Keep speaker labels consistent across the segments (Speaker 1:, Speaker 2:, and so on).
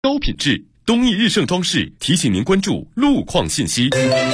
Speaker 1: 高品质。东义日盛装饰提醒您关注路况信息。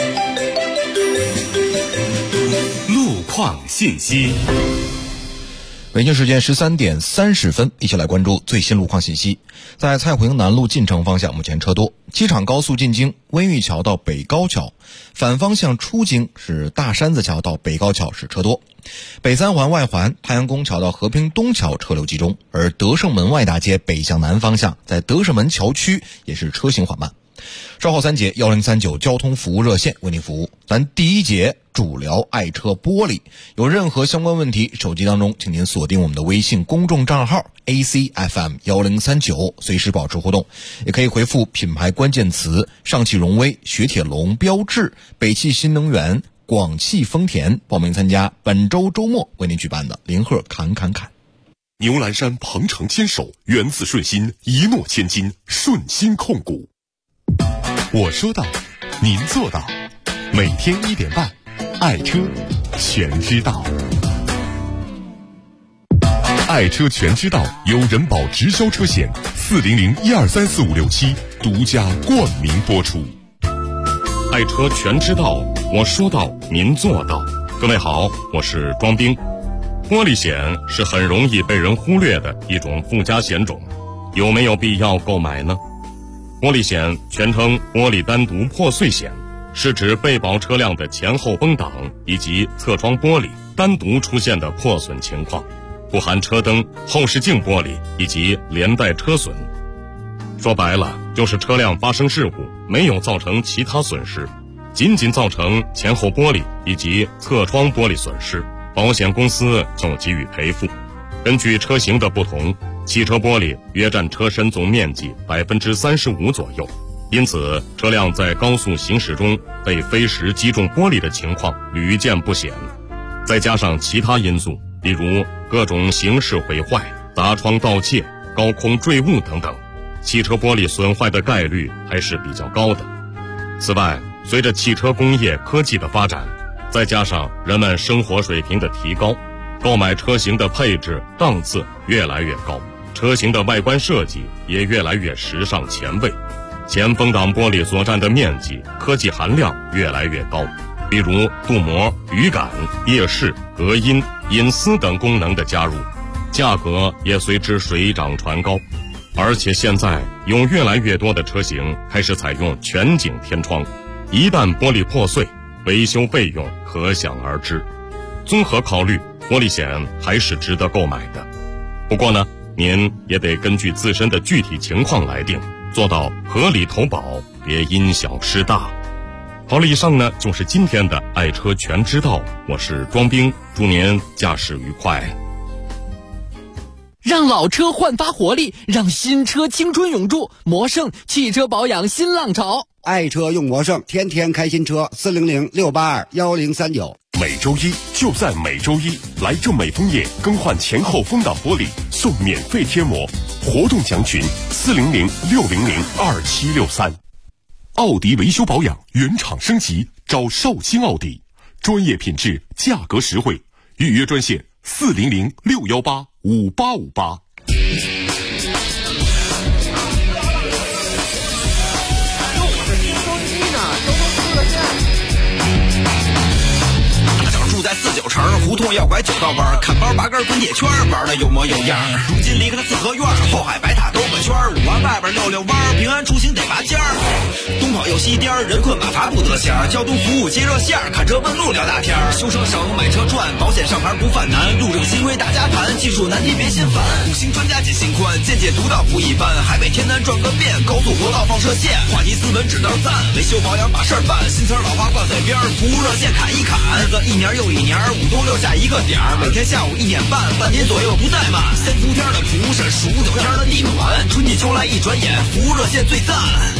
Speaker 1: 路况信息。
Speaker 2: 北京时间13点30分，一起来关注最新路况信息。在蔡胡营南路进城方向目前车多，机场高速进京温榆桥到北高桥，反方向出京是大山子桥到北高桥是车多。北三环外环太阳宫桥到和平东桥车流集中，而德胜门外大街北向南方向在德胜门桥区也是车行缓慢。稍后3节1039交通服务热线为您服务。咱第1节主聊爱车玻璃，有任何相关问题，手机当中请您锁定我们的微信公众账号 ACFM1039，随时保持互动。也可以回复品牌关键词上汽荣威、雪铁龙、标致、北汽新能源、广汽丰田，报名参加本周周末为您举办的零贺侃。
Speaker 1: 牛栏山鹏程牵手，源自顺心，一诺千金，顺心控股。我说到，您做到。每天1点半，爱车全知道。爱车全知道由人保直销车险400123456独家冠名播出。爱车全知道，我说到，您做到。各位好，我是庄兵。玻璃险是很容易被人忽略的一种附加险种，有没有必要购买呢？玻璃险全称玻璃单独破碎险，是指被保车辆的前后风挡以及侧窗玻璃单独出现的破损情况，不含车灯、后视镜玻璃以及连带车损。说白了，就是车辆发生事故没有造成其他损失，仅造成前后玻璃以及侧窗玻璃损失，保险公司就给予赔付。根据车型的不同，汽车玻璃约占车身总面积35%左右，因此车辆在高速行驶中被飞石击中玻璃的情况屡见不鲜。再加上其他因素，例如各种形式毁坏、砸窗盗窃、高空坠物等等，汽车玻璃损坏的概率还是比较高的。此外，随着汽车工业科技的发展，再加上人们生活水平的提高，购买车型的配置档次越来越高，车型的外观设计也越来越时尚前卫，前风挡玻璃所占的面积、科技含量越来越高，比如镀膜、雨感、夜视、隔音、隐私等功能的加入，价格也随之水涨船高。而且现在有越来越多的车型开始采用全景天窗，一旦玻璃破碎，维修费用可想而知。综合考虑，玻璃险还是值得购买的。不过呢，您也得根据自身的具体情况来定，做到合理投保，别因小失大。好了，以上呢就是今天的爱车全知道，我是庄兵，祝您驾驶愉快。
Speaker 3: 让老车焕发活力，让新车青春永驻。魔胜汽车保养新浪潮，
Speaker 4: 爱车用魔胜，天天开新车。400-682-1039。
Speaker 1: 每周一就在每周一，来正美枫叶更换前后风挡玻璃送免费贴膜，活动详询400-600-2763。奥迪维修保养原厂升级，找绍兴奥迪，专业品质，价格实惠，预约专线400-618-5858。
Speaker 5: 住在49城，胡同要拐9道弯，看包8根滚铁圈，玩的有模有样。如今离开了四合院，后海白塔兜个圈，5环外边溜溜弯，平安出行得拔尖儿。东跑又西颠，人困马乏不得闲，交通服务接热线，看车问路聊大天。修车省，买车赚，保险上牌不犯难，路政新规大家谈，技术难题别心烦。5星专家解心宽，见解独到不一般，海北天南转个遍，高速国道放射线，话题斯文只当赞，维修保养把事儿办，新词老话挂嘴边，服务热线砍一砍，日子一年又一年，5东6下一个点儿，每天下午1点半，半年左右不怠慢。3伏天的蒲是数9天的地暖，春季秋来一转眼，服务热线最赞。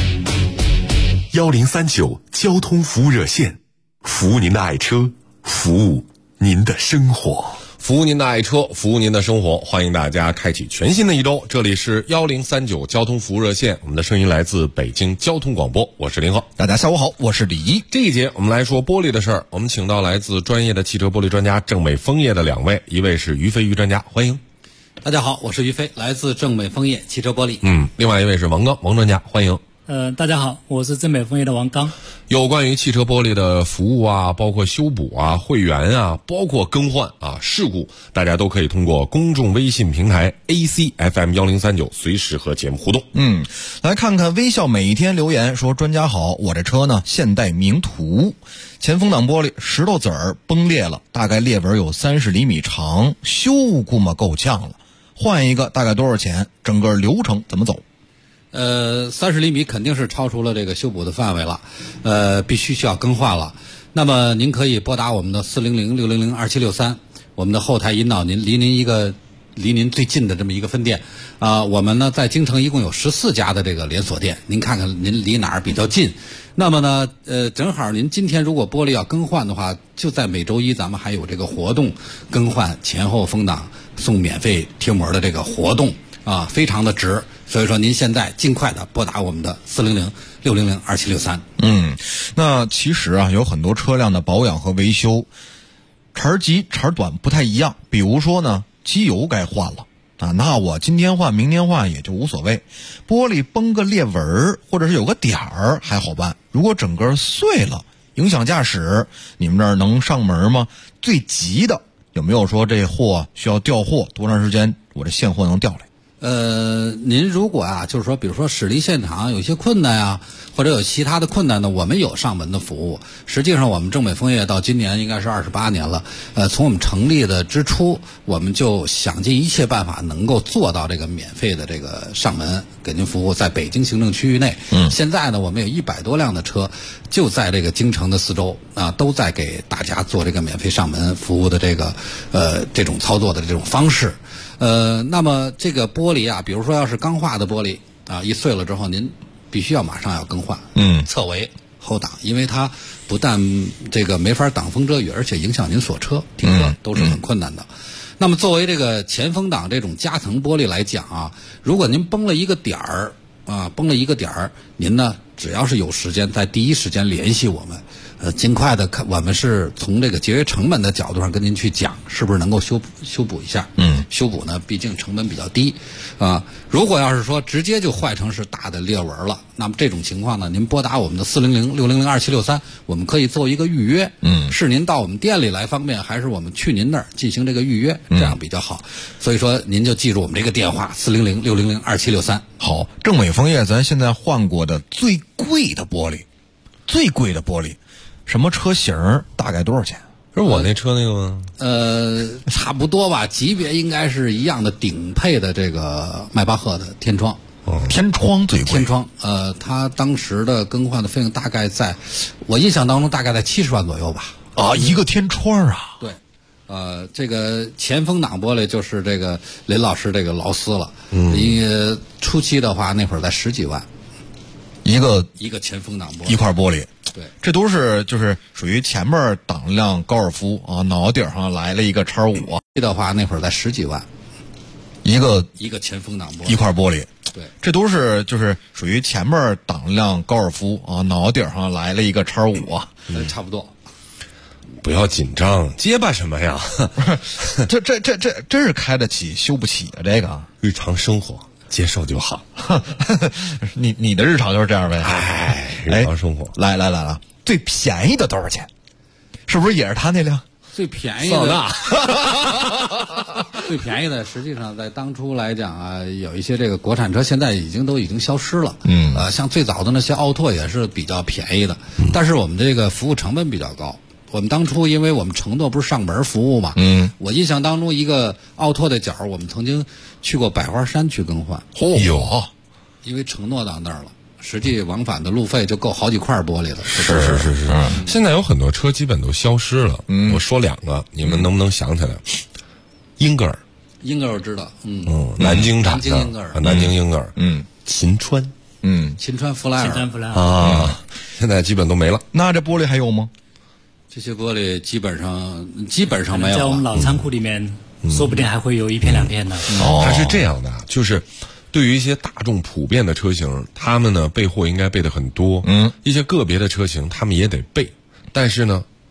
Speaker 1: 1039交通服务热线，服务您的爱车，服务您的生活。
Speaker 6: 服务您的爱车，服务您的生活，欢迎大家开启全新的一周。这里是1039交通服务热线，我们的声音来自北京交通广播，我是林浩。
Speaker 2: 大家下午好，我是李一。
Speaker 6: 这一节我们来说玻璃的事儿，我们请到来自专业的汽车玻璃专家正美枫叶的2位，一位是于飞于专家，欢迎。
Speaker 7: 大家好，我是于飞，来自正美枫叶汽车玻璃。
Speaker 6: 另外一位是王刚，王专家，欢迎。
Speaker 8: 大家好，我是正美枫叶的王刚。
Speaker 6: 有关于汽车玻璃的服务啊，包括修补啊、会员啊，包括更换啊、事故，大家都可以通过公众微信平台 ACFM1039随时和节目互动。
Speaker 2: 来看看微笑每一天留言说：专家好，我这车呢现代名图，前风挡玻璃石头子儿崩裂了，大概裂纹有30厘米长，修估摸够呛了，换一个大概多少钱？整个流程怎么走
Speaker 7: ？30厘米肯定是超出了这个修补的范围了，必须需要更换了。那么您可以拨打我们的400-600-2763，我们的后台引导您离您最近的这么一个分店。我们呢在京城一共有14家的这个连锁店，您看看您离哪儿比较近。那么呢，正好您今天如果玻璃要更换的话，就在每周一咱们还有这个活动，更换前后风挡送免费贴膜的这个活动啊，非常的值。所以说您现在尽快的拨打我们的400-600-2763。
Speaker 2: 那其实啊，有很多车辆的保养和维修茬儿急茬儿短不太一样。比如说呢，机油该换了啊，那我今天换明天换也就无所谓。玻璃崩个裂纹或者是有个点儿还好办，如果整个碎了影响驾驶，你们这儿能上门吗？最急的有没有说这货需要调货，多长时间我这现货能调来？
Speaker 7: 您如果啊，就是说，比如说驶离现场有一些困难啊，或者有其他的困难呢，我们有上门的服务。实际上，我们正美枫叶到今年应该是28年了。从我们成立的之初，我们就想尽一切办法能够做到这个免费的这个上门给您服务，在北京行政区域内。现在呢，我们有100多辆的车就在这个京城的4周啊，都在给大家做这个免费上门服务的这个这种操作的这种方式。那么这个玻璃啊，比如说要是钢化的玻璃啊，一碎了之后，您必须要马上要更换。侧围后挡，因为它不但这个没法挡风遮雨，而且影响您锁车停车都是很困难的。那么作为这个前风挡这种夹层玻璃来讲啊，如果您崩了一个点儿啊，您呢只要是有时间，在第一时间联系我们。尽快的看，我们是从这个节约成本的角度上跟您去讲，是不是能够修补一下？修补呢，毕竟成本比较低，啊。如果要是说直接就坏成是大的裂纹了，那么这种情况呢，您拨打我们的400-600-2763，我们可以做一个预约。是您到我们店里来方便，还是我们去您那儿进行这个预约，这样比较好。所以说，您就记住我们这个电话400-600-2763。
Speaker 2: 好，正美枫叶咱现在换过的最贵的玻璃。什么车型大概多少钱？
Speaker 6: 是我那车那个吗？
Speaker 7: 差不多吧，级别应该是一样的，顶配的这个迈巴赫的天窗。
Speaker 2: 天窗最贵。
Speaker 7: 天窗，它当时的更换的费用大概在，我印象当中大概在70万左右吧。
Speaker 2: 啊，一个天窗啊。
Speaker 7: 对。这个前风挡玻璃就是这个林老师这个劳斯了。初期的话那会儿在10几万。一个前风挡玻璃，
Speaker 2: 一块玻璃。
Speaker 7: 对，
Speaker 2: 这都是就是属于前面挡辆高尔夫啊，脑顶上来了一个X5
Speaker 7: 的话，那会儿在10几万，
Speaker 2: 一个
Speaker 7: 前风挡玻璃，
Speaker 2: 一块玻璃。
Speaker 7: 对，
Speaker 2: 这都是就是属于前面挡辆高尔夫啊，脑顶上来了一个X5
Speaker 7: 差不多。
Speaker 6: 不要紧张，结巴什么呀？
Speaker 2: 这真是开得起修不起啊！这个
Speaker 6: 日常生活接受就好。
Speaker 2: 你的日常就是这样呗？
Speaker 6: 日常生活。
Speaker 2: 来，最便宜的多少钱？是不是也是他那辆？
Speaker 7: 最便宜的，最便宜的，实际上在当初来讲啊，有一些这个国产车现在已经消失了。像最早的那些奥拓也是比较便宜的，但是我们这个服务成本比较高。我们当初因为我们承诺不是上门服务嘛，我印象当中一个奥拓的角，我们曾经去过百花山去更换。
Speaker 2: 有，
Speaker 7: 因为承诺到那儿了。实际往返的路费就够好几块玻璃了。
Speaker 6: 是。现在有很多车基本都消失了。我说2个，你们能不能想起来？英格尔我知道。 南京产的。南京英格尔。秦川。
Speaker 7: 秦川弗莱尔
Speaker 6: 啊，现在基本都没了。
Speaker 2: 那这玻璃还有吗？
Speaker 7: 这些玻璃基本上没有了。
Speaker 8: 在我们老仓库里面，说不定还会有1片2片的。
Speaker 6: 它是这样的，就是对于一些大众普遍的车型，他们呢备货应该备的很多。一些个别的车型他们也得备，但是呢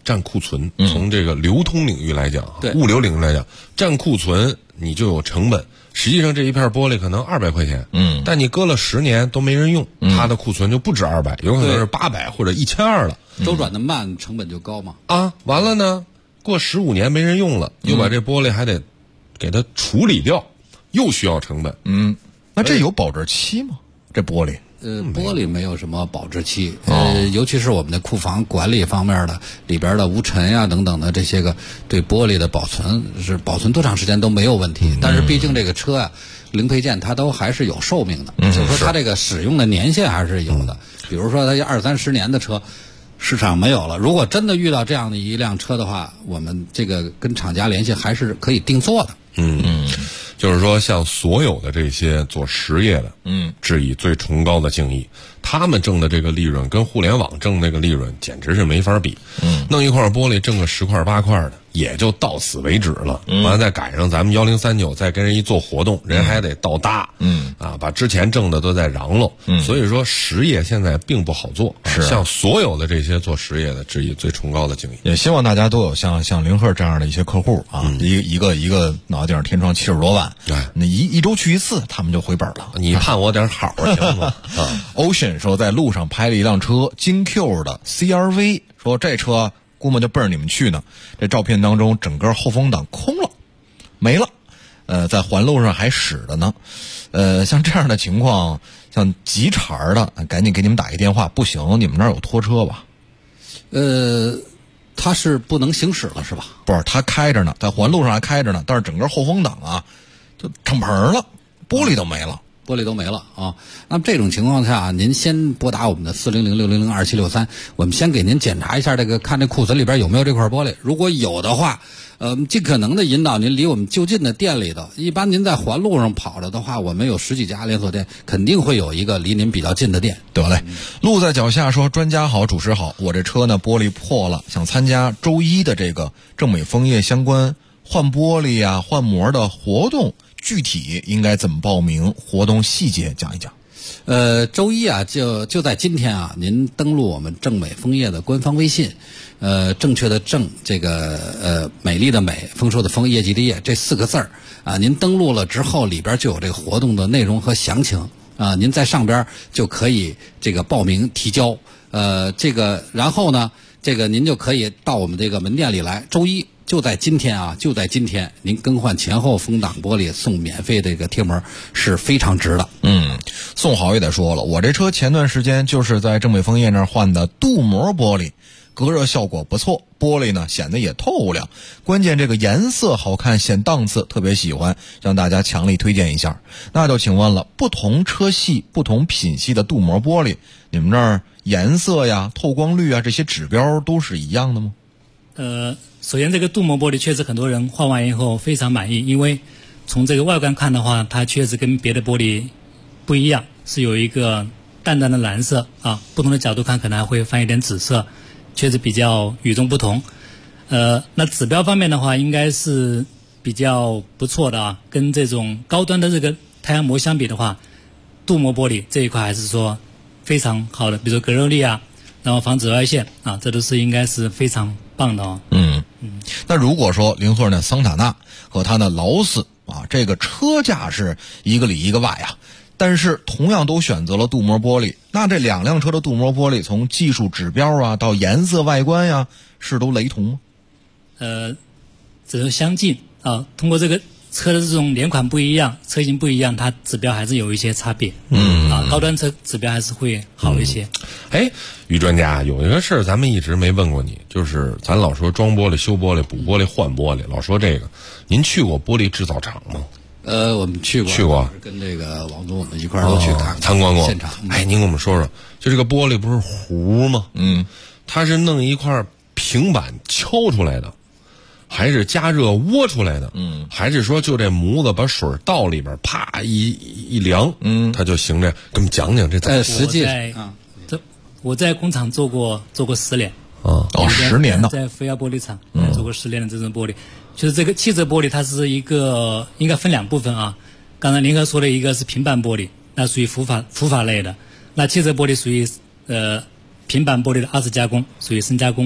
Speaker 6: 占库存。从这个流通领域来讲，物流领域来讲，占库存你就有成本。实际上这一片玻璃可能200块钱，但你搁了10年都没人用，它的库存就不止200，有可能是800或者1200了。
Speaker 7: 周转的慢，成本就高嘛。
Speaker 6: 完了呢，过15年没人用了，又把这玻璃还得给它处理掉，又需要成本。
Speaker 2: 那这有保质期吗？这玻璃？
Speaker 7: 玻璃没有什么保质期，尤其是我们的库房管理方面的里边的无尘呀等等的这些个，对玻璃的保存多长时间都没有问题。但是毕竟这个车啊，零配件它都还是有寿命的，就是说它这个使用的年限还是有的。比如说它20-30年的车，市场没有了，如果真的遇到这样的一辆车的话，我们这个跟厂家联系还是可以定做的。
Speaker 6: 就是说，像所有的这些做实业的，致以最崇高的敬意。他们挣的这个利润跟互联网挣那个利润简直是没法比。弄一块玻璃挣个10块8块的，也就到此为止了。完了再赶上咱们1039再跟人一做活动，人还得倒搭。把之前挣的都在嚷喽。所以说实业现在并不好做。像所有的这些做实业的，致以最崇高的敬意。
Speaker 2: 也希望大家都有像凌鹤这样的一些客户啊，一个脑袋顶上天窗70多万，那一周去一次，他们就回本了。
Speaker 6: 你盼我点好行吗
Speaker 2: ？Ocean 说在路上拍了一辆车，京 Q 的 CRV， 说这车估摸就奔着你们去呢。这照片当中，整个后风挡空了，没了，在环路上还使着呢。像这样的情况，像急茬的，赶紧给你们打一电话。不行，你们那儿有拖车吧？
Speaker 7: 它是不能行驶了是吧？
Speaker 2: 不是，它开着呢，在环路上还开着呢，但是整个后风挡啊，就敞篷了，玻璃都没了。
Speaker 7: 啊！那么这种情况下，您先拨打我们的400-600-2763，我们先给您检查一下这个，看这库存里边有没有这块玻璃。如果有的话，尽可能的引导您离我们就近的店里头。一般您在环路上跑着的话，我们有10几家连锁店，肯定会有一个离您比较近的店。
Speaker 2: 得嘞，路在脚下说专家好，主持好，我这车呢玻璃破了，想参加周一的这个正美枫叶相关换玻璃呀、换膜的活动。具体应该怎么报名？活动细节讲一讲。
Speaker 7: 周一啊，就在今天啊，您登录我们正美枫叶的官方微信，正确的正，这个美丽的美，丰收的丰，业绩的业，这4个字儿啊，您登录了之后，里边就有这个活动的内容和详情啊，您在上边就可以这个报名提交，然后呢，这个您就可以到我们这个门店里来，周一。就在今天，您更换前后风挡玻璃送免费的这个贴膜是非常值的。
Speaker 2: 宋豪也得说了，我这车前段时间就是在正美枫叶那儿换的镀膜玻璃，隔热效果不错，玻璃呢显得也透亮，关键这个颜色好看显档次，特别喜欢，向大家强力推荐一下。那就请问了，不同车系不同品系的镀膜玻璃，你们这儿颜色呀、透光率啊这些指标都是一样的吗？
Speaker 8: 首先这个镀膜玻璃确实很多人换完以后非常满意，因为从这个外观看的话，它确实跟别的玻璃不一样，是有一个淡淡的蓝色啊，不同的角度看可能还会泛一点紫色，确实比较与众不同。那指标方面的话应该是比较不错的啊，跟这种高端的这个太阳膜相比的话，镀膜玻璃这一块还是说非常好的，比如说隔热力啊，然后防紫外线啊，这都是应该是非常棒的哦。
Speaker 2: 那如果说凌鹤的桑塔纳和它的劳斯啊，这个车价是一个里一个外啊，但是同样都选择了镀膜玻璃，那这2辆车的镀膜玻璃从技术指标啊到颜色外观呀，是都雷同吗？
Speaker 8: 只能相近啊。通过这个车的这种连款不一样，车型不一样，它指标还是有一些差别。高端车指标还是会好一些。
Speaker 6: 于专家，有一个事儿咱们一直没问过你，就是咱老说装玻璃、修玻璃、补玻璃、换玻璃，老说这个，您去过玻璃制造厂吗？
Speaker 7: 我们去过，跟这个王总我们一块儿都去看
Speaker 6: 参观过
Speaker 7: 现场。
Speaker 6: 您跟我们说说，就这个玻璃不是糊吗？它是弄一块平板敲出来的，还是加热窝出来的？还是说就这模子把水倒里边，啪一凉，它就行这？给我们讲讲这怎么？
Speaker 7: 实际
Speaker 8: 我在工厂做过10年。
Speaker 2: 10年呢，
Speaker 8: 在飞亚玻璃厂做过10年的这种玻璃。就是这个汽车玻璃，它是一个应该分2部分啊。刚才您哥说的一个是平板玻璃，那属于浮法类的。那汽车玻璃属于平板玻璃的2次加工，属于深加工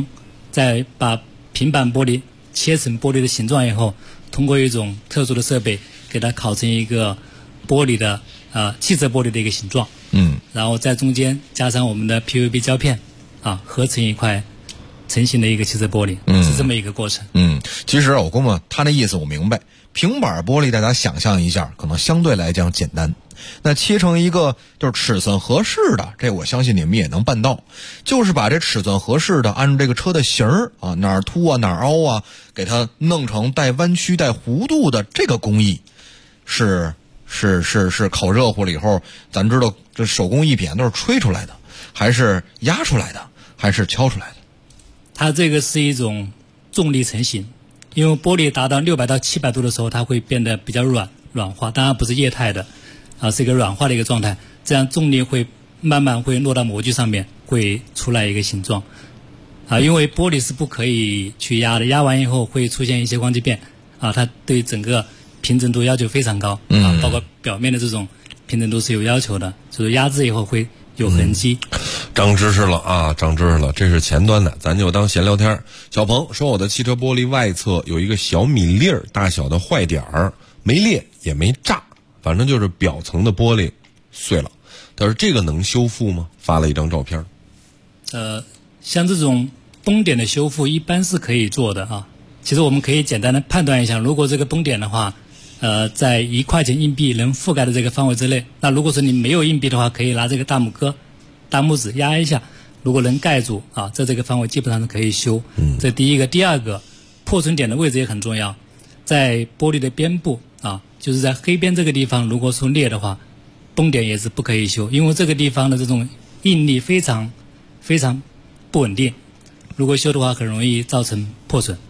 Speaker 8: 再把平板玻璃切成玻璃的形状以后，通过一种特殊的设备给它烤成一个玻璃的汽车玻璃的一个形状，然后在中间加上我们的 PVB 胶片合成一块成型的一个汽车玻璃，是这么一个过程。
Speaker 2: 其实我估摸他那意思我明白，平板玻璃大家想象一下，可能相对来讲简单。那切成一个就是尺寸合适的，这我相信你们也能办到。就是把这尺寸合适的，按照这个车的型儿哪儿凸啊哪儿凹啊，给它弄成带弯曲带弧度的这个工艺，是烤热乎了以后，咱知道这手工艺品都是吹出来的，还是压出来的，还是敲出来的？
Speaker 8: 它这个是一种重力成型，因为玻璃达到600到700度的时候，它会变得比较软化，当然不是液态的，是一个软化的一个状态。这样重力会慢慢会落到模具上面，会出来一个形状。因为玻璃是不可以去压的，压完以后会出现一些光击变，它对整个平整度要求非常高，包括表面的这种平整度是有要求的，就是压制以后会有痕迹。
Speaker 6: 长知识了，长知识了，这是前端的，咱就当闲聊天。小鹏说我的汽车玻璃外侧有一个小米粒儿大小的坏点儿，没裂也没炸，反正就是表层的玻璃碎了。他说这个能修复吗？发了一张照片。
Speaker 8: 像这种崩点的修复一般是可以做的其实我们可以简单的判断一下，如果这个崩点的话，在1块钱硬币能覆盖的这个范围之内，那如果说你没有硬币的话，可以拿这个大拇指压一下，如果能盖住在这个范围基本上是可以修。这第一个。第二个，破损点的位置也很重要，在玻璃的边部就是在黑边这个地方，如果说裂的话，崩点也是不可以修，因为这个地方的这种应力非常非常不稳定，如果修的话很容易造成破损。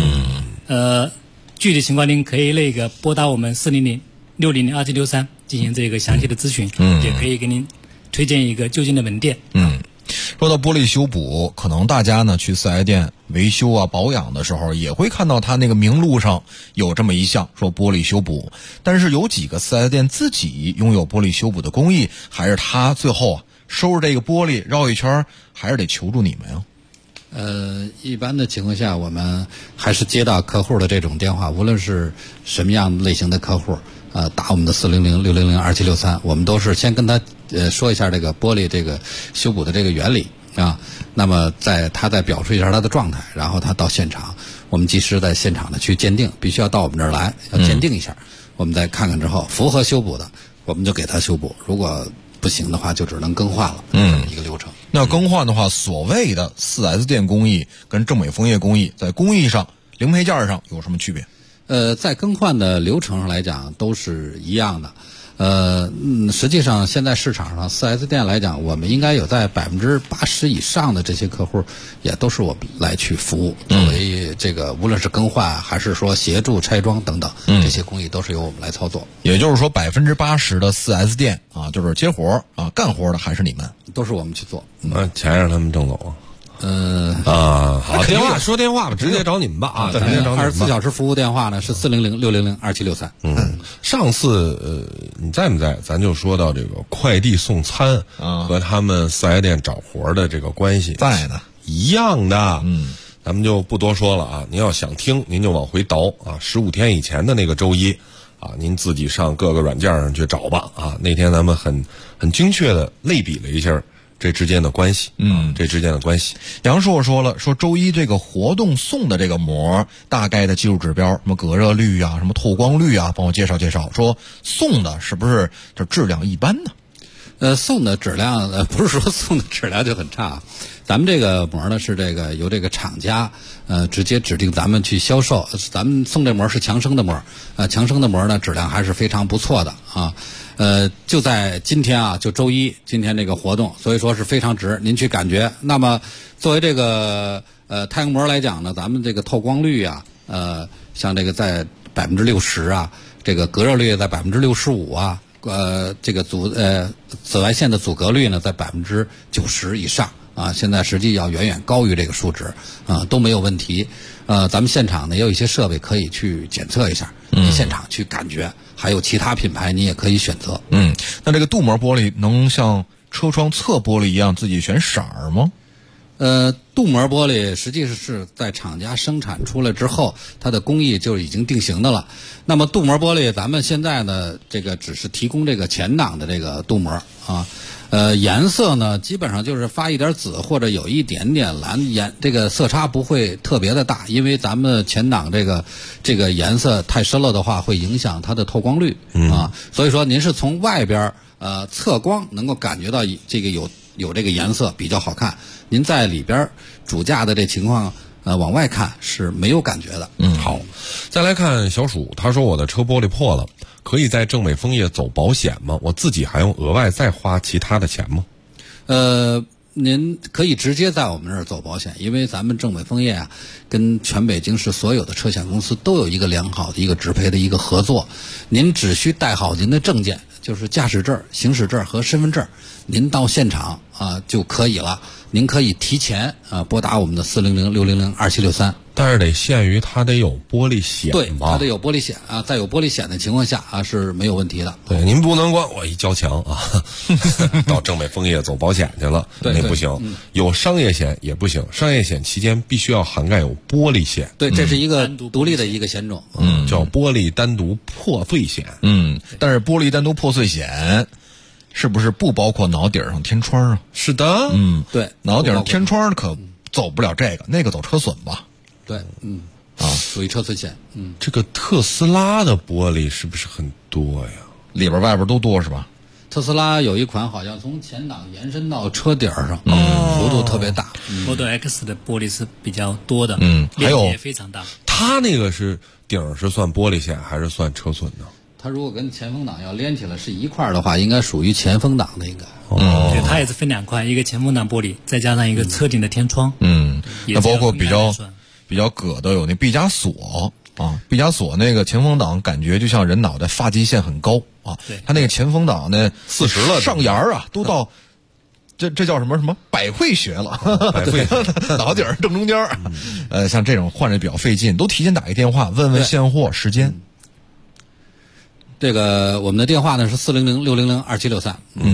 Speaker 8: 具体情况您可以拨打我们400-600-2763进行这个详细的咨询，也可以给您推荐一个就近的门店。
Speaker 2: 说到玻璃修补，可能大家呢去4S店维修保养的时候，也会看到它那个名录上有这么一项说玻璃修补，但是有几个4S店自己拥有玻璃修补的工艺，还是他最后收拾这个玻璃绕一圈，还是得求助你们呀？
Speaker 7: 一般的情况下，我们还是接到客户的这种电话，无论是什么样类型的客户，打我们的400-600-2763，我们都是先跟他说一下这个玻璃这个修补的这个原理那么他再表述一下他的状态，然后他到现场，我们及时在现场的去鉴定，必须要到我们这儿来，要鉴定一下，我们再看看之后符合修补的，我们就给他修补，如果不行的话就只能更换了，一个流程。
Speaker 2: 那更换的话，所谓的4S店工艺跟正美枫叶工艺在工艺上、零配件上有什么区别？
Speaker 7: 在更换的流程上来讲都是一样的。实际上现在市场上 4S 店来讲，我们应该有在80%以上的这些客户也都是我们来去服务，作为这个无论是更换还是说协助拆装等等，这些工艺都是由我们来操作。
Speaker 2: 也就是说80%的 4S 店就是接活干活的还是你们，
Speaker 7: 都是我们去做。
Speaker 6: 钱让他们挣走好，电话说电话吧，直接找你们吧
Speaker 7: 咱们24小时服务电话呢是400-600-2763。
Speaker 6: 上次你在不在？咱就说到这个快递送餐和他们4S店找活的这个关系，
Speaker 2: 在呢，
Speaker 6: 一样的。咱们就不多说了您要想听，您就往回倒15天以前的那个周一您自己上各个软件上去找吧那天咱们很精确的类比了一下这之间的关系，这之间的关系。
Speaker 2: 杨硕说了，说周一这个活动送的这个膜大概的技术指标，什么隔热率什么透光率帮我介绍介绍。说送的是不是这质量一般呢？
Speaker 7: 送的质量不是说送的质量就很差，咱们这个膜呢是这个由这个厂家直接指定咱们去销售，咱们送这膜是强生的膜，强生的膜呢质量还是非常不错的就在今天就周一今天这个活动，所以说是非常值，您去感觉。那么作为这个太阳膜来讲呢，咱们这个透光率像这个在60%这个隔热率在65%这个紫外线的阻隔率呢在90%以上现在实际要远远高于这个数值都没有问题。咱们现场呢也有一些设备可以去检测一下，你现场去感觉，还有其他品牌你也可以选择。
Speaker 2: 那这个镀膜玻璃能像车窗侧玻璃一样自己选色儿吗？
Speaker 7: 镀膜玻璃实际是在厂家生产出来之后，它的工艺就已经定型的了。那么镀膜玻璃，咱们现在呢，这个只是提供这个前挡的这个镀膜啊。颜色呢，基本上就是发一点紫或者有一点点蓝，这个色差不会特别的大，因为咱们前挡这个颜色太深了的话，会影响它的透光率啊。所以说，您是从外边侧光能够感觉到这个有这个颜色比较好看，您在里边主驾的这情况往外看是没有感觉的。
Speaker 6: 好，再来看小鼠，他说我的车玻璃破了，可以在正美枫叶走保险吗？我自己还用额外再花其他的钱吗？
Speaker 7: 您可以直接在我们这儿走保险，因为咱们正美枫叶啊，跟全北京市所有的车险公司都有一个良好的一个直赔的一个合作。您只需带好您的证件，就是驾驶证、行驶证和身份证，您到现场就可以了。您可以提前拨打我们的400-600-2763。
Speaker 6: 但是得限于它得有玻璃险吧？
Speaker 7: 对，它得有玻璃险在有玻璃险的情况下是没有问题的。
Speaker 6: 对，您不能光我一交强到正美枫叶走保险去了，那不行。有商业险也不行，商业险期间必须要涵盖有玻璃险。
Speaker 7: 对，这是一个独立的一个险种，
Speaker 6: 叫玻璃单独破碎险。
Speaker 2: 但是玻璃单独破碎险是不是不包括脑顶上天窗啊？
Speaker 6: 是的，
Speaker 7: 对，
Speaker 2: 脑顶上天窗可走不了这个，那个走车损吧？
Speaker 7: 对，属于车损险。
Speaker 6: 这个特斯拉的玻璃是不是很多呀？
Speaker 2: 里边外边都多是吧？
Speaker 7: 特斯拉有一款好像从前挡延伸到车顶上，幅度特别大。
Speaker 8: Model X 的玻璃是比较多的，
Speaker 2: 还有
Speaker 8: 也非常大。
Speaker 6: 它那个是顶是算玻璃险还是算车损呢？
Speaker 7: 它如果跟前风挡要连起来是一块的话，应该属于前风挡的应该。
Speaker 8: 对，它也是分两块，一个前风挡玻璃，再加上一个车顶的天窗。
Speaker 2: 那包括比较葛的有那毕加索毕加索那个前风挡感觉就像人脑袋发际线很高
Speaker 8: 对，
Speaker 2: 它那个前风挡呢
Speaker 6: 40了
Speaker 2: 上沿都到这叫什么百会穴了，
Speaker 6: 百会
Speaker 2: 脑顶正中间像这种换着比较费劲，都提前打一电话问问现货时间。
Speaker 7: 这个我们的电话呢是400-600-2763。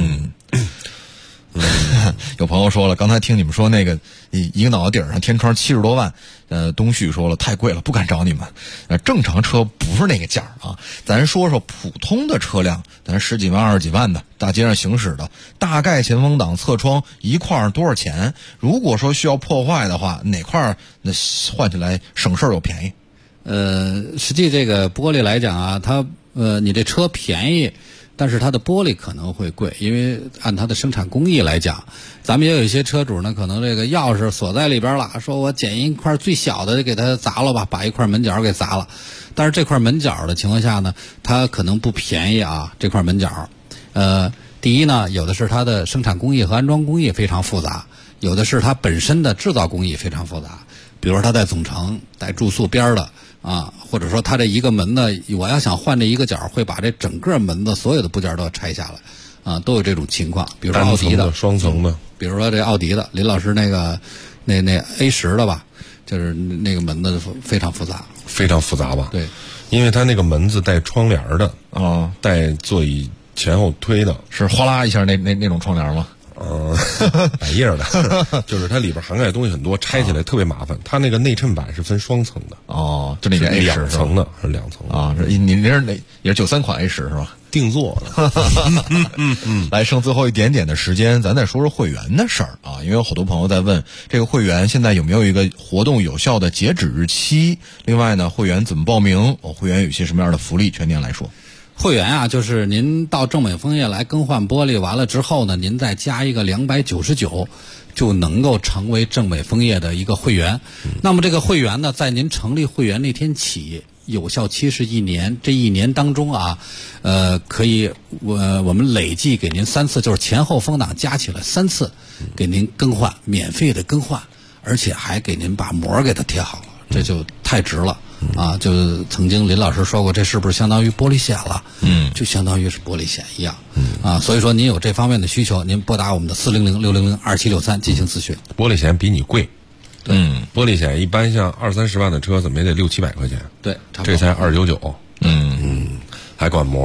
Speaker 2: 有朋友说了，刚才听你们说那个一个脑袋顶上天窗70多万，东旭说了太贵了，不敢找你们。正常车不是那个价咱说说普通的车辆，咱10几万20几万的大街上行驶的，大概前风挡侧窗一块多少钱？如果说需要破坏的话，哪块那换起来省事儿又便宜？
Speaker 7: 实际这个玻璃来讲它你这车便宜，但是它的玻璃可能会贵，因为按它的生产工艺来讲，咱们也有一些车主呢，可能这个钥匙锁在里边了，说我捡一块最小的给它砸了吧，把一块门角给砸了。但是这块门角的情况下呢，它可能不便宜这块门角。第一呢，有的是它的生产工艺和安装工艺非常复杂，有的是它本身的制造工艺非常复杂，比如说它在总成带注塑边的或者说它这一个门呢，我要想换这一个角，会把这整个门的所有的部件都要拆下来都有这种情况。比如说奥迪的、
Speaker 6: 双层的，
Speaker 7: 比如说这奥迪的林老师那个那 A10的吧，就是那个门的非常复杂，
Speaker 6: 非常复杂吧？
Speaker 7: 对，
Speaker 6: 因为它那个门子带窗帘的带座椅前后推的，
Speaker 2: 是哗啦一下那种窗帘吗？
Speaker 6: 百叶的，就是它里边涵盖的东西很多，拆起来特别麻烦。它那个内衬板是分双层的
Speaker 2: 就那个 A10
Speaker 6: 2层的，是2层
Speaker 2: 你那是也是93款 A10 是吧？
Speaker 6: 定做的。
Speaker 2: 来，剩最后一点点的时间，咱再说说会员的事儿因为有好多朋友在问这个会员现在有没有一个活动有效的截止日期？另外呢，会员怎么报名？会员有些什么样的福利？全年来说。
Speaker 7: 会员就是您到正美枫叶来更换玻璃完了之后呢，您再加一个299，就能够成为正美枫叶的一个会员。那么这个会员呢，在您成立会员那天起，有效期是1年。这1年当中可以我们累计给您3次，就是前后风挡加起来3次，给您更换，免费的更换，而且还给您把膜给它贴好了，这就太值了。就曾经林老师说过，这是不是相当于玻璃险了？就相当于是玻璃险一样。所以说您有这方面的需求，您拨打我们的400-600-2763进行咨询。
Speaker 6: 玻璃险比你贵。
Speaker 7: 对，
Speaker 6: 玻璃险一般像20-30万的车，怎么也得600-700块钱。
Speaker 7: 对，差不多。
Speaker 6: 这才299。还管膜。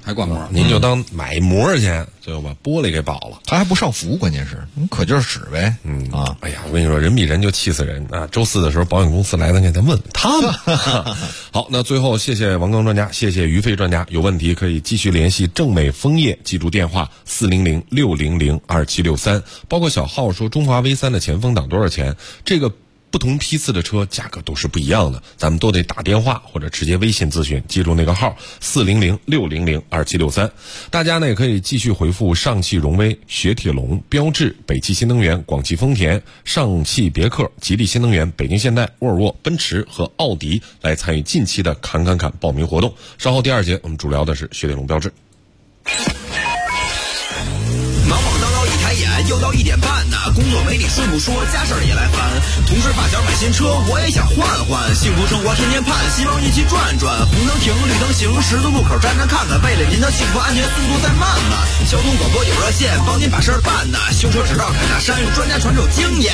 Speaker 7: 还灌膜，
Speaker 6: 您就当买膜去，就把玻璃给保了。
Speaker 2: 他还不上浮，关键是你可劲儿使呗。
Speaker 6: 哎呀，我跟你说，人比人就气死人啊！周4的时候，保险公司来，咱给他问他们。好，那最后谢谢王刚专家，谢谢于飞专家。有问题可以继续联系正美枫叶，记住电话400-600-2763，包括小号说中华 V3的前风挡多少钱，这个不同批次的车价格都是不一样的，咱们都得打电话或者直接微信咨询，记住那个号400-600-2763。大家呢也可以继续回复上汽荣威、雪铁龙、标致、北汽新能源、广汽丰田、上汽别克、吉利新能源、北京现代、沃尔沃、奔驰和奥迪来参与近期的侃报名活动。稍后第2节我们主聊的是雪铁龙标致。
Speaker 5: 忙忙叨叨一抬眼，又到1点半呢，工作没理顺不说，家事儿也来烦。同事发小买新车，我也想换换，幸福生活天天盼，希望一起转转。红灯停，绿灯行，十字路口站站看看，为了您的幸福安全，速度再慢慢。交通广播有热线，帮您把事儿办呢。修车只到凯大山，专家传授经验。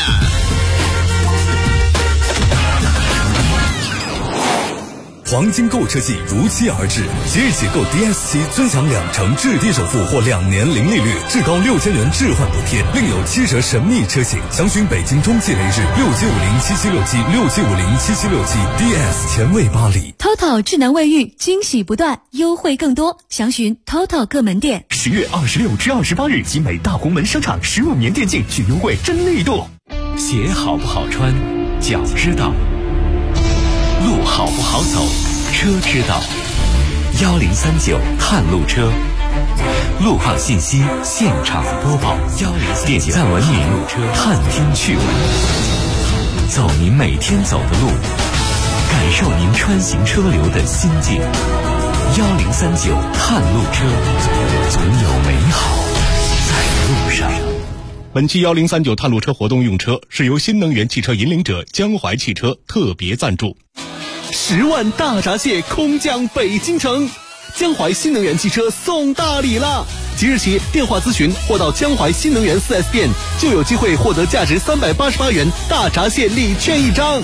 Speaker 9: 黄金购车季如期而至，即日起购 DS7尊享2成至低首付或2年零利率，至高6000元置换补贴，另有7折神秘车型。详询北京中汽雷士6750776767507767 DS 前卫巴黎。
Speaker 10: TOTO 智能卫浴惊喜不断，优惠更多，详询 TOTO 各门店。
Speaker 11: 10月26至28日，集美大红门商场15年店庆巨优惠真力度。鞋好不好穿，脚知道；路好不好走，车知道。1039探路车，路况信息现场播报。点赞文明，探听趣闻，走您每天走的路，感受您穿行车流的心境。1039探路车，总有美好在路上。
Speaker 12: 本期1039探路车活动用车是由新能源汽车引领者江淮汽车特别赞助。
Speaker 11: 10万大闸蟹空降北京城，江淮新能源汽车送大礼了！即日起电话咨询或到江淮新能源 4S 店，就有机会获得价值388元大闸蟹礼券1张。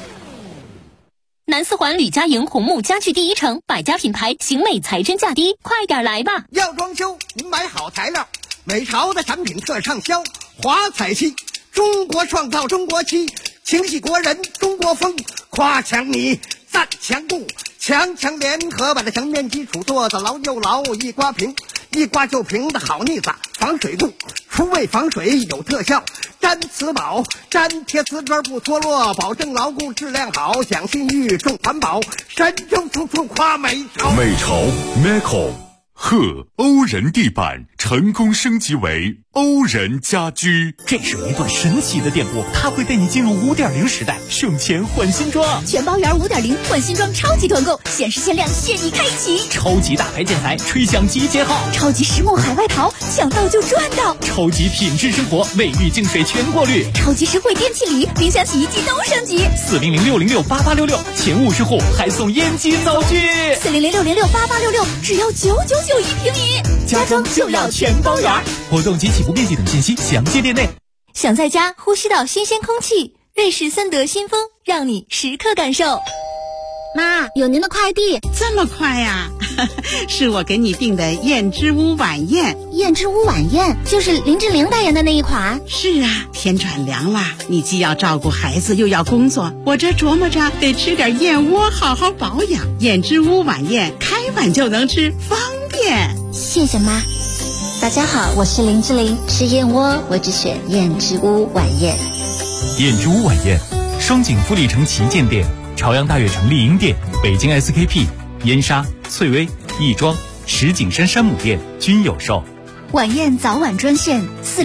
Speaker 13: 南四环吕家营红木家具第1城，百家品牌，型美材真价低，快点来吧！
Speaker 14: 要装修，您买好材料，美潮的产品特畅销，华彩漆，中国创造中国漆，情系国人中国风，夸强你赞强固，强联合把这墙面基础做得牢又牢，一刮平，一刮就平的好腻子，防水固，除味防水有特效，粘瓷宝，粘贴瓷砖不脱落，保证牢固质量好，讲信誉重环保，神州处处夸美潮。
Speaker 15: 美潮 Meco 欧人地板成功升级为欧人家居，
Speaker 11: 这是一段神奇的店铺，它会带你进入5.0时代，省钱换新装，
Speaker 10: 全包圆5.0换新装超级团购，限时限量现已开启，
Speaker 11: 超级大牌建材吹响集结号，
Speaker 10: 超级实木海外淘抢到就赚到，
Speaker 11: 超级品质生活卫浴净水全过滤，
Speaker 10: 超级实惠电器礼，冰箱洗衣机都升级
Speaker 11: ，400-606-8866，前50户还送烟机灶具
Speaker 10: ，400-606-8866，只要999一平米，
Speaker 11: 家装就要全包圆。活动及起步面积等信息详见店内。
Speaker 10: 想在家呼吸到新鲜空气，瑞士森德新风让你时刻感受。
Speaker 16: 妈，有您的快递。
Speaker 17: 这么快呀？是我给你订的燕之屋晚宴。
Speaker 16: 燕之屋晚宴就是林志玲代言的那一款。
Speaker 17: 是啊，天转凉了，你既要照顾孩子又要工作，我这琢磨着得吃点燕窝好好保养。燕之屋晚宴开碗就能吃，方便。
Speaker 16: 谢谢妈。大家好，我是林志玲，吃燕窝我只选燕之屋晚宴。
Speaker 11: 燕之屋晚宴，双井富力城旗舰店、朝阳大悦城丽婴店、北京 SKP、燕莎、翠微、亦庄、石景山山姆店均有售。
Speaker 10: 晚宴早晚专线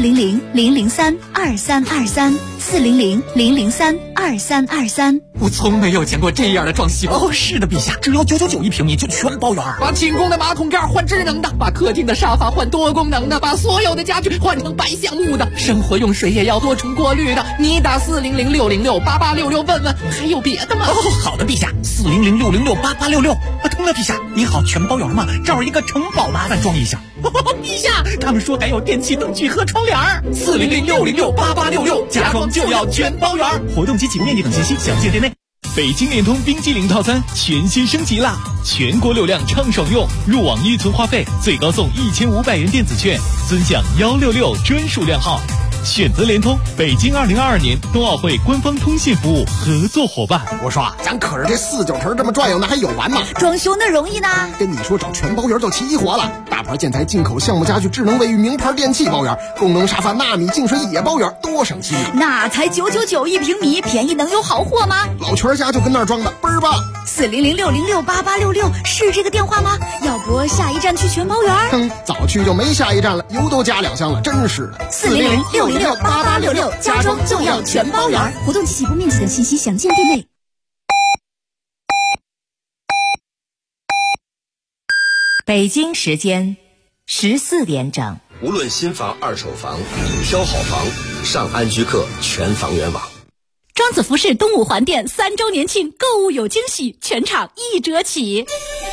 Speaker 10: 400-003-2323，400-003-2323。
Speaker 3: 我从没有见过这样的装修
Speaker 11: 哦！是的，陛下，只要999一平米就全包圆。
Speaker 3: 把寝宫的马桶盖换智能的，把客厅的沙发换多功能的，把所有的家具换成白橡木的，生活用水也要多重过滤的。你打400-606-8866问问，还有别的吗？
Speaker 11: 哦，好的，陛下，400-606-8866。通了，陛下，你好，全包圆嘛，这儿一个城堡，麻烦装一下。陛下，他们说还有电器灯具和窗帘。400-606-8866，家装就要全包圆。活动及起步面积等信息详见店内。
Speaker 18: 北京联通冰激凌套餐全新升级啦！全国流量畅爽用，入网预存话费最高送1500元电子券，尊享166专属量号。选择联通，北京2022年冬奥会官方通信服务合作伙伴。
Speaker 19: 我说咱可是这49城这么转悠，那还有完吗？
Speaker 20: 装修那容易呢？
Speaker 19: 跟你说找全包圆就齐活了，大牌建材进口项目家具、智能卫浴、名牌电器包圆，功能沙发、纳米净水也包圆，多省心。
Speaker 20: 那才999一平米，便宜能有好货吗？
Speaker 19: 老全家就跟那儿装的，倍儿棒。
Speaker 20: 400-606-8866是这个电话吗？要不下一站去全包圆？
Speaker 19: 早去就没下一站了，油都加2箱了，真是的。
Speaker 20: 400-606-8866，家装就要全包圆。活动及起步面积等信息详见店内。
Speaker 21: 北京时间14点整。
Speaker 22: 无论新房、二手房，挑好房，上安居客全房源网。
Speaker 13: 庄子服饰东5环店3周年庆，购物有惊喜，全场1折起。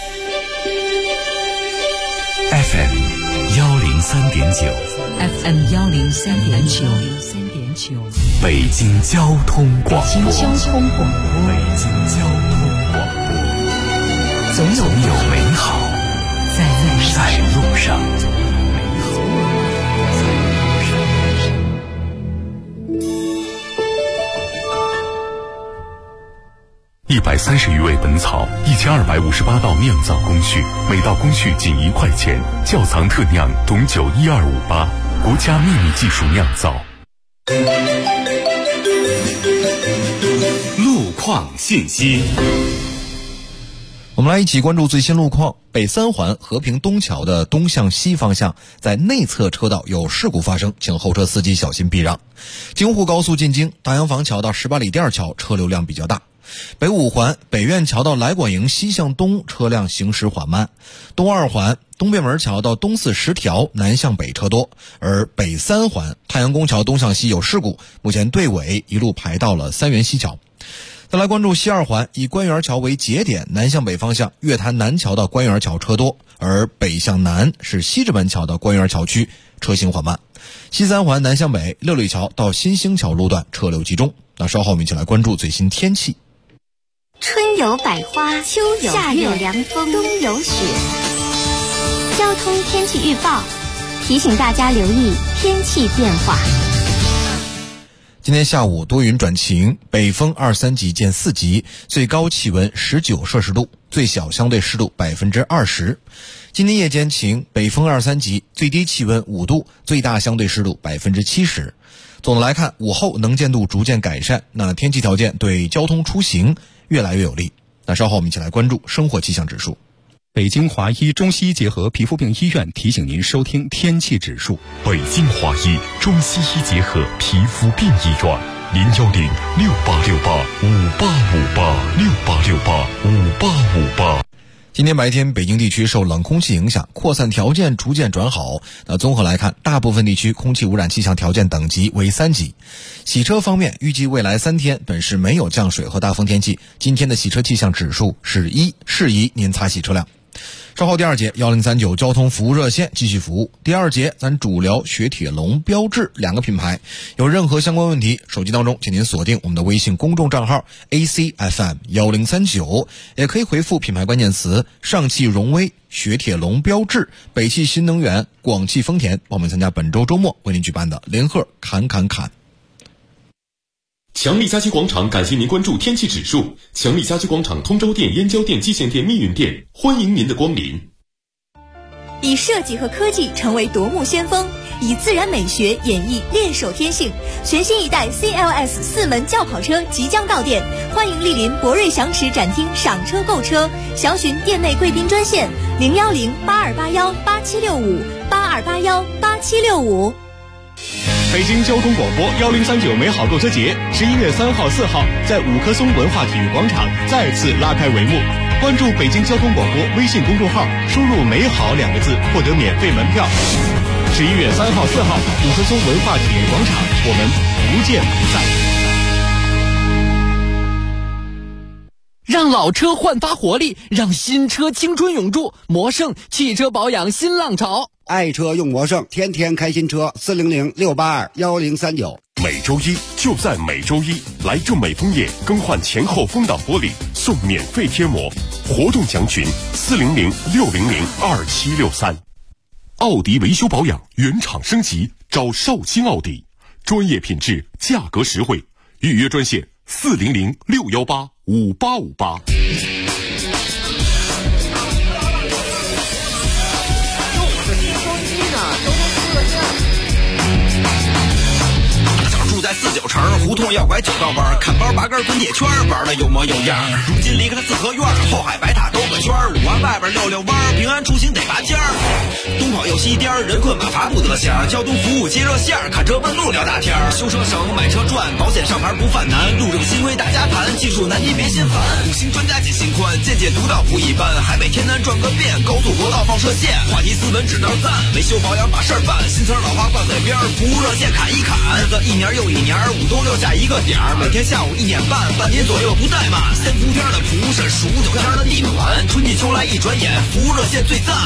Speaker 11: FM 103.9
Speaker 21: FM 103.9
Speaker 11: 北京交通广播。
Speaker 21: 北京交通广播。
Speaker 11: 总有美好在路上。130余味本草，1258道酿造工序，每道工序仅1块钱。窖藏特酿董酒12588，国家秘密技术酿造。
Speaker 15: 路况信息。
Speaker 2: 我们来一起关注最新路况。北3环和平东桥的东向西方向，在内侧车道有事故发生，请后车司机小心避让。京沪高速进京大洋房桥到18里店桥车流量比较大。北5环北苑桥到来广营西向东车辆行驶缓慢。东2环东便门桥到东四10条南向北车多。而北3环太阳宫桥东向西有事故，目前队尾一路排到了三元西桥。再来关注西2环，以官园桥为节点，南向北方向月坛南桥到官园桥车多，而北向南是西直门桥到官园桥区车行缓慢。西3环南向北六里桥到新兴桥路段车流集中。那稍后我们一起来关注最新天气。
Speaker 10: 春有百花，秋有夏有凉风，冬有雪。交通天气预报提醒大家留意天气变化。
Speaker 2: 今天下午多云转晴，北风2、3级见4级，最高气温19摄氏度，最小相对湿度20%。今天夜间晴，北风2、3级，最低气温5度，最大相对湿度70%。总的来看，午后能见度逐渐改善，那天气条件对交通出行越来越有利。那稍后我们一起来关注生活气象指数。
Speaker 12: 北京华医中西医结合皮肤病医院提醒您收听天气指数。
Speaker 15: 北京华医中西医结合皮肤病医院，010-6868-5858，6868-5858。
Speaker 2: 今天白天北京地区受冷空气影响，扩散条件逐渐转好。那综合来看，大部分地区空气污染气象条件等级为3级。洗车方面，预计未来3天本市没有降水和大风天气，今天的洗车气象指数是1，适宜您擦洗车辆。稍后第2节1039交通服务热线继续服务。第2节咱主聊雪铁龙、标致2个品牌，有任何相关问题，手机当中请您锁定我们的微信公众账号 ACFM1039，也可以回复品牌关键词上汽荣威、雪铁龙、标致、北汽新能源、广汽丰田，报名参加本周周末为您举办的联合侃。
Speaker 1: 强力家居广场感谢您关注天气指数。强力家居广场通州店、燕郊店、蓟县店、密云店，欢迎您的光临。
Speaker 10: 以设计和科技成为夺目先锋，以自然美学演绎练手天性。全新一代 CLS 4门轿跑车即将到店，欢迎莅临博瑞祥驰展厅赏车购车，详询店内贵宾专线010-8281-8765，8281-8765。
Speaker 12: 北京交通广播1039美好购车节11月3号、4号在五棵松文化体育广场再次拉开帷幕。关注北京交通广播微信公众号，输入美好2个字获得免费门票。11月3号、4号五棵松文化体育广场，我们不见不散。
Speaker 3: 让老车焕发活力，让新车青春永驻。魔胜汽车保养新浪潮，
Speaker 4: 爱车用魔胜，天天开新车，400-682-1039。
Speaker 15: 每每周一就在每周一，来正美枫叶更换前后风挡玻璃送免费贴膜，活动详询400-600-2763。奥迪维修保养原厂升级，找绍兴奥迪，专业品质，价格实惠，预约专线400-618-5858。
Speaker 5: 住在49城，胡同要拐9道弯，看包拔根滚铁圈，玩的有模有样。如今离开了四合院，后海白塔兜个圈，5环外边溜弯，平安出行得拔尖儿。东跑右西颠，人困马乏不得闲。交通服务接热线，看车问路聊大天。修车省，买车赚，保险上牌不犯难。路政新规大家谈，技术难题别心烦。5星专家解心宽，见解独到不一般。海北天南转个遍，高速国道放射线。话题斯文指道赞，维修保养把事儿办。新词老话挂嘴边，服务热线砍一砍。日子一年又一年，5都6下一个点儿，每天下午1点半，半年左右不怠慢。3伏天的蒲扇，数9天的地暖，春季秋来一转眼，服务热线最赞。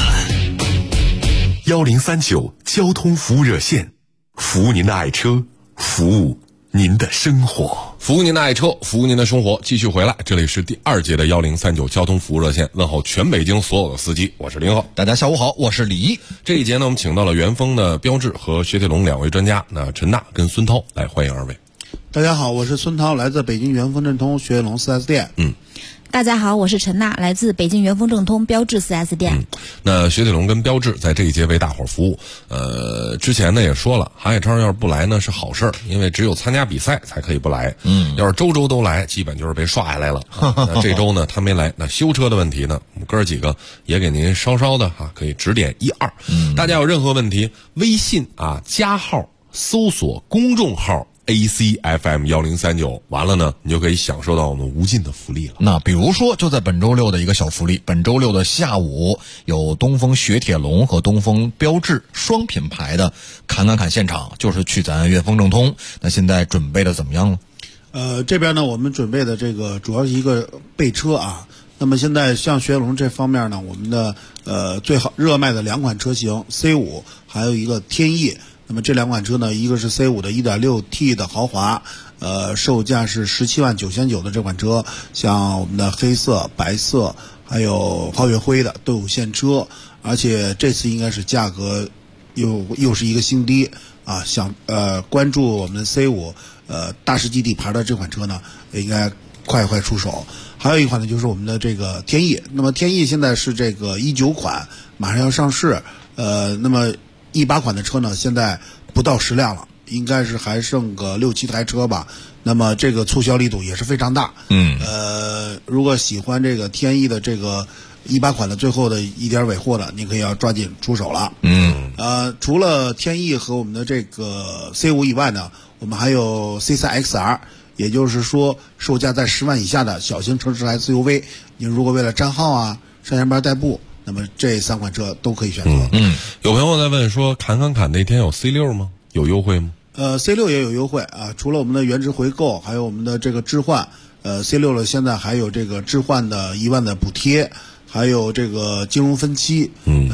Speaker 15: 1039交通服务热线，服务您的爱车，服务您的生活，
Speaker 6: 服务您的爱车，服务您的生活。继续回来，这里是第2节的1039交通服务热线，问候全北京所有的司机，我是林浩。
Speaker 2: 大家下午好，我是李毅。
Speaker 6: 这一节呢，我们请到了元丰的标致和雪铁龙2位专家，那陈娜跟孙涛来欢迎二位。
Speaker 7: 大家好，我是孙涛，来自北京元丰正通雪铁龙 4S 店。
Speaker 8: 大家好，我是陈娜，来自北京元丰正通标致 4S 店。
Speaker 6: 那雪铁龙跟标致在这一节为大伙儿服务。之前呢也说了，韩海超要是不来呢是好事儿，因为只有参加比赛才可以不来。要是周周都来，基本就是被刷下来了。那这周呢他没来，那修车的问题呢，我们哥几个也给您稍稍的可以指点1、2。大家有任何问题，微信加号搜索公众号ACFM 1039，完了呢，你就可以享受到我们无尽的福利了。
Speaker 2: 那比如说，就在本周六的一个小福利，本周六的下午有东风雪铁龙和东风标致双品牌的侃现场，就是去咱元丰正通。那现在准备的怎么样了？
Speaker 7: 这边呢，我们准备的这个主要是一个备车啊。那么现在像雪铁龙这方面呢，我们的最好热卖的2款车型 C5， 还有一个天翼。那么这2款车呢，一个是 C5 的 1.6T 的豪华，售价是17.999万的这款车，像我们的黑色、白色还有皓月灰的都有现车，而且这次应该是价格又是一个新低啊！想关注我们的 C5 大世纪底盘的这款车呢，应该快出手。还有一款呢，就是我们的这个天翼。那么天翼现在是这个19款，马上要上市。那么18款的车呢，现在不到10辆了，应该是还剩个6、7台车吧。那么这个促销力度也是非常大。如果喜欢这个天翼的这个18款的最后的一点尾货的，你可以要抓紧出手了。除了天翼和我们的这个 C5 以外呢，我们还有 C3 XR， 也就是说售价在10万以下的小型城市 SUV， 你如果为了占号啊、上下班代步，那么这3款车都可以选择。
Speaker 6: 有朋友在问说，侃那天有 C6 吗？有优惠吗
Speaker 7: ？C6 也有优惠啊，除了我们的原值回购，还有我们的这个置换。C6 了，现在还有这个置换的1万的补贴，还有这个金融分期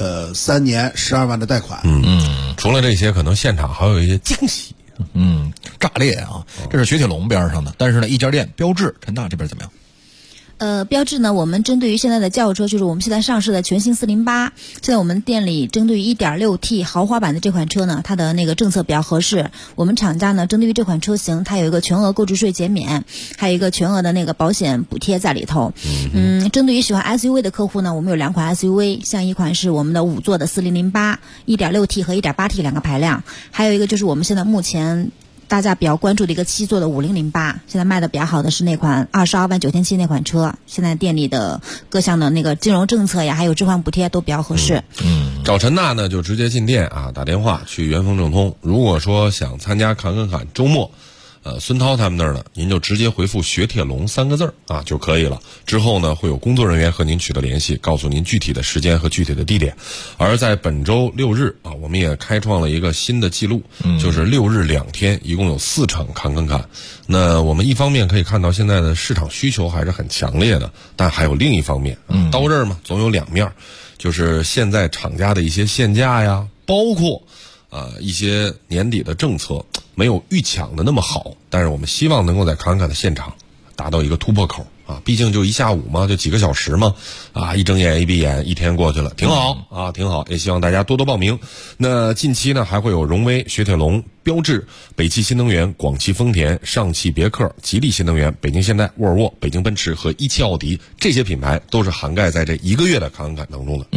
Speaker 7: ，3年12万的贷款。
Speaker 6: 除了这些，可能现场还有一些惊喜。
Speaker 2: 炸裂啊！这是雪铁龙边上的，但是呢，一家店标致，陈大这边怎么样？
Speaker 8: 标致呢，我们针对于现在的轿车，就是我们现在上市的全新408，现在我们店里针对于 1.6T 豪华版的这款车呢，它的那个政策比较合适。我们厂家呢，针对于这款车型，它有一个全额购置税减免，还有一个全额的那个保险补贴在里头。针对于喜欢 SUV 的客户呢，我们有2款 SUV， 像一款是我们的5座的4008 1.6T 和 1.8T 2个排量，还有一个就是我们现在目前大家比较关注的一个7座的5008，现在卖的比较好的是那款22.997万那款车，现在店里的各项的那个金融政策呀，还有置换补贴都比较合适。
Speaker 6: 找陈娜呢就直接进店打电话去元丰正通。如果说想参加侃周末，孙涛他们那儿呢，您就直接回复雪铁龙3个字就可以了。之后呢，会有工作人员和您取得联系，告诉您具体的时间和具体的地点。而在本周6日我们也开创了一个新的记录，就是6日2天，一共有4场侃。那我们一方面可以看到现在的市场需求还是很强烈的，但还有另一方面，刀刃嘛，总有2面，就是现在厂家的一些限价呀，包括一些年底的政策， 没有预抢的那么好，但是我们希望能够在侃侃的现场达到一个突破口啊，毕竟就一下午嘛，就几个小时嘛，啊，一睁眼一闭眼，一天过去了，挺好啊，挺好，也希望大家多多报名。那近期呢，还会有荣威、雪铁龙、标致、北汽新能源、广汽丰田、上汽别克、吉利新能源、北京现代、沃尔沃、北京奔驰和一汽奥迪这些品牌都是涵盖在这一个月的侃侃当中的。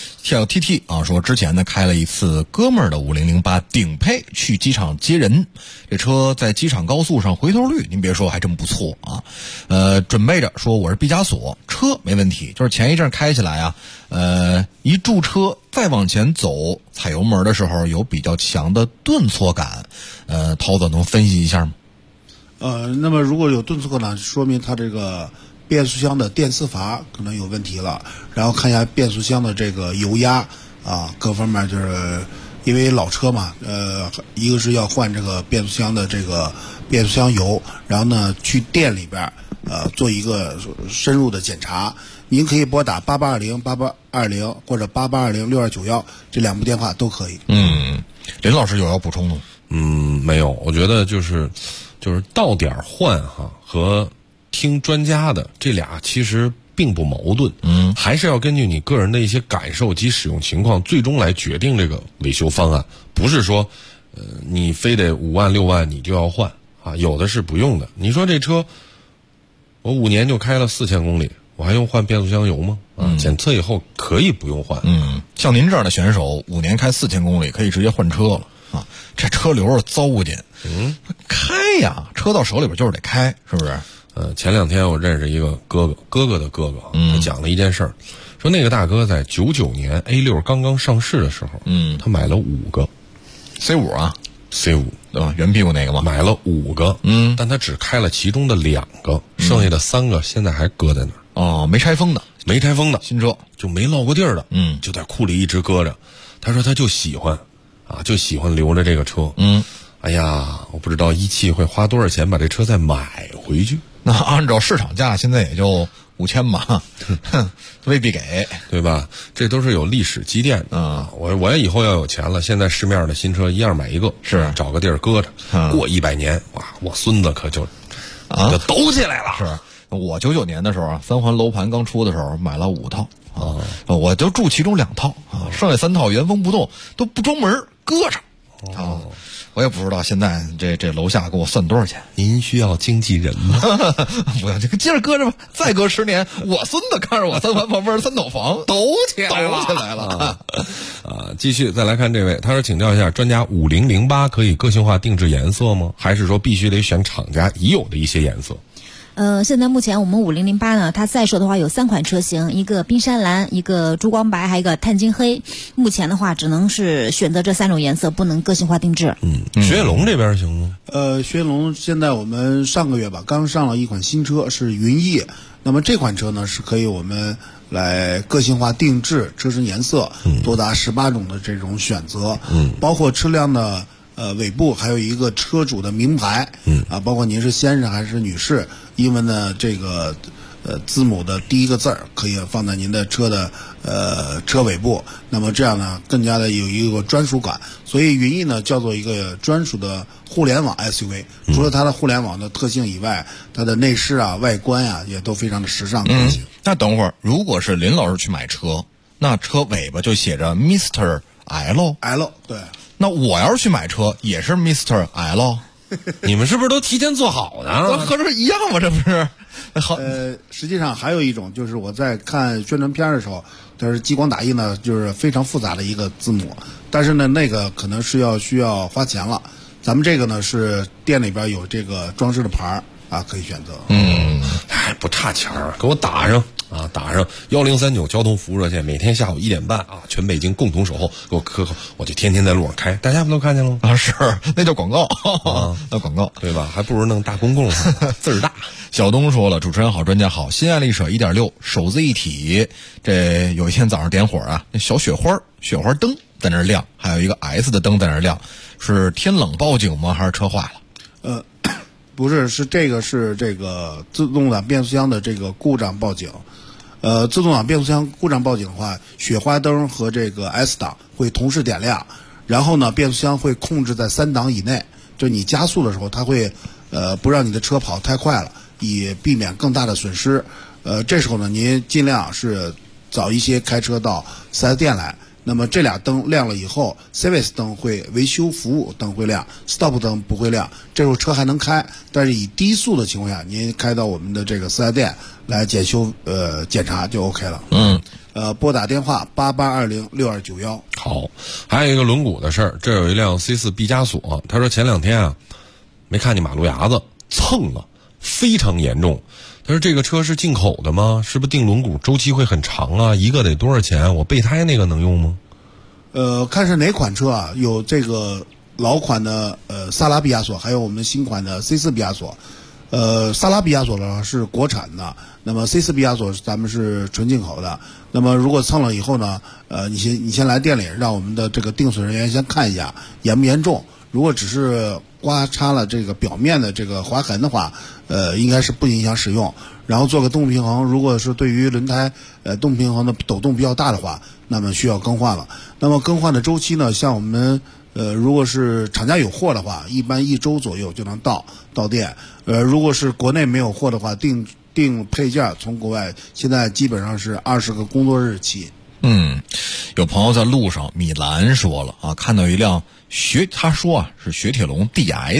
Speaker 2: TT 啊说之前呢开了一次哥们儿的5008顶配去机场接人，这车在机场高速上回头率您别说还真不错啊。准备着说我是毕加索，车没问题，就是前一阵开起来啊，一驻车再往前走踩油门的时候有比较强的顿挫感，涛子能分析一下吗？
Speaker 7: 那么如果有顿挫感，说明它这个变速箱的电磁阀可能有问题了，然后看一下变速箱的这个油压啊，各方面就是因为老车嘛，一个是要换这个变速箱的这个变速箱油，然后呢去店里边做一个深入的检查。您可以拨打88208820或者88206291这2部电话都可以。
Speaker 2: 林老师有要补充的吗？
Speaker 6: 没有，我觉得就是到点换哈和听专家的这俩其实并不矛盾，还是要根据你个人的一些感受及使用情况，最终来决定这个维修方案。不是说，你非得5万6万你就要换啊，有的是不用的。你说这车，我5年就开了4000公里，我还用换变速箱油吗？检测以后可以不用换。
Speaker 2: 像您这样的选手，5年开4000公里可以直接换车了啊，这车流是糟践。开呀，车到手里边就是得开，是不是？
Speaker 6: 前2天我认识一个哥哥的哥哥，他讲了一件事儿，说那个大哥在99年 A6 刚刚上市的时候，他买了5个
Speaker 2: C5 啊
Speaker 6: ，C5
Speaker 2: 对吧？圆屁股那个嘛，
Speaker 6: 买了5个，但他只开了其中的2个，剩下的3个现在还搁在那儿。
Speaker 2: 没拆封的
Speaker 6: 新车就没落过地儿的，就在库里一直搁着。他说他就喜欢留着这个车，哎呀，我不知道一汽会花多少钱把这车再买回去。
Speaker 2: 那按照市场价现在也就5000吧，未必给，
Speaker 6: 对吧？这都是有历史积淀的。我以后要有钱了，现在市面的新车一样买一个，
Speaker 2: 是找
Speaker 6: 个地儿搁着，过100年，哇，我孙子可就抖起来了。
Speaker 2: 是我99年的时候啊，3环楼盘刚出的时候买了5套我就住其中2套剩下3套原封不动都不装门搁着我也不知道现在这楼下给我算多少钱。
Speaker 6: 您需要经纪人吗？
Speaker 2: 不要，这个接着搁着吧，再隔10年，我孙子看着我3环旁边3套房
Speaker 6: 抖起来了。继续再来看这位，他说请教一下专家，5008可以个性化定制颜色吗？还是说必须得选厂家已有的一些颜色？
Speaker 8: 现在目前我们5008呢，它在售的话有3款车型，一个冰山蓝，一个珠光白，还有一个碳金黑。目前的话只能是选择这3种颜色，不能个性化定制。
Speaker 6: 雪铁龙这边行吗？
Speaker 7: 雪铁龙现在我们上个月吧刚上了一款新车是云翼，那么这款车呢是可以我们来个性化定制车身颜色，多达18种的这种选择，包括车辆的尾部还有一个车主的名牌，包括您是先生还是女士，英文的这个字母的第一个字儿可以放在您的车的车尾部，那么这样呢更加的有一个专属感。所以云翼呢叫做一个专属的互联网 SUV，除了它的互联网的特性以外，它的内饰啊外观啊也都非常的时尚个性。
Speaker 2: 那等会儿如果是林老师去买车，那车尾巴就写着 Mr. L
Speaker 7: 对，
Speaker 2: 那我要是去买车也是 Mr. L
Speaker 6: 你们是不是都提前做好呢？
Speaker 2: 合着一样吗？这不是好。
Speaker 7: 实际上还有一种就是我在看宣传片的时候，它是激光打印的，就是非常复杂的一个字母，但是呢那个可能是需要花钱了。咱们这个呢是店里边有这个装饰的牌啊，可以选择。
Speaker 6: 不差钱儿，给我打上1039交通服务热线，每天下午1点半啊，全北京共同守候，给我磕口，我就天天在路上开，大家不都看见了吗？
Speaker 2: 啊，是，那叫广告那广告
Speaker 6: 对吧？还不如弄大公共字儿大。
Speaker 2: 小东说了，主持人好，专家好，新爱丽舍 1.6 手自一体，这有一天早上点火啊，那小雪花灯在那儿亮，还有一个 S 的灯在那儿亮，是天冷报警吗？还是车坏了？
Speaker 7: 不是，是这个自动挡变速箱的这个故障报警。自动挡变速箱故障报警的话，雪花灯和这个 S 档会同时点亮，然后呢变速箱会控制在3档以内， 就你加速的时候，它会不让你的车跑太快了，以避免更大的损失。这时候呢，您尽量是早一些开车到4S店来。那么这俩灯亮了以后 ，Service 灯会维修服务灯会亮 ，Stop 灯不会亮。这时候车还能开，但是以低速的情况下，您开到我们的这个4S店来检修检查就 OK 了。拨打电话88206291。
Speaker 6: 好，还有一个轮毂的事儿，这有一辆 C4 毕加索，他说前2天啊，没看见马路牙子蹭了，非常严重。他说这个车是进口的吗？是不是定轮毂周期会很长啊？一个得多少钱？我备胎那个能用吗？
Speaker 7: 看是哪款车啊？有这个老款的萨拉毕加索，还有我们新款的 C4 毕加索。萨拉毕加索呢是国产的，那么 C4 毕加索咱们是纯进口的。那么如果蹭了以后呢，你先来店里，让我们的这个定损人员先看一下严不严重。如果只是刮擦了这个表面的这个划痕的话，应该是不影响使用。然后做个动平衡，如果是对于轮胎动平衡的抖动比较大的话，那么需要更换了。那么更换的周期呢，像我们如果是厂家有货的话，一般1周左右就能到店。如果是国内没有货的话，订配件从国外现在基本上是20个工作日起。
Speaker 2: 有朋友在路上，米兰说了啊，看到一辆他说啊是雪铁龙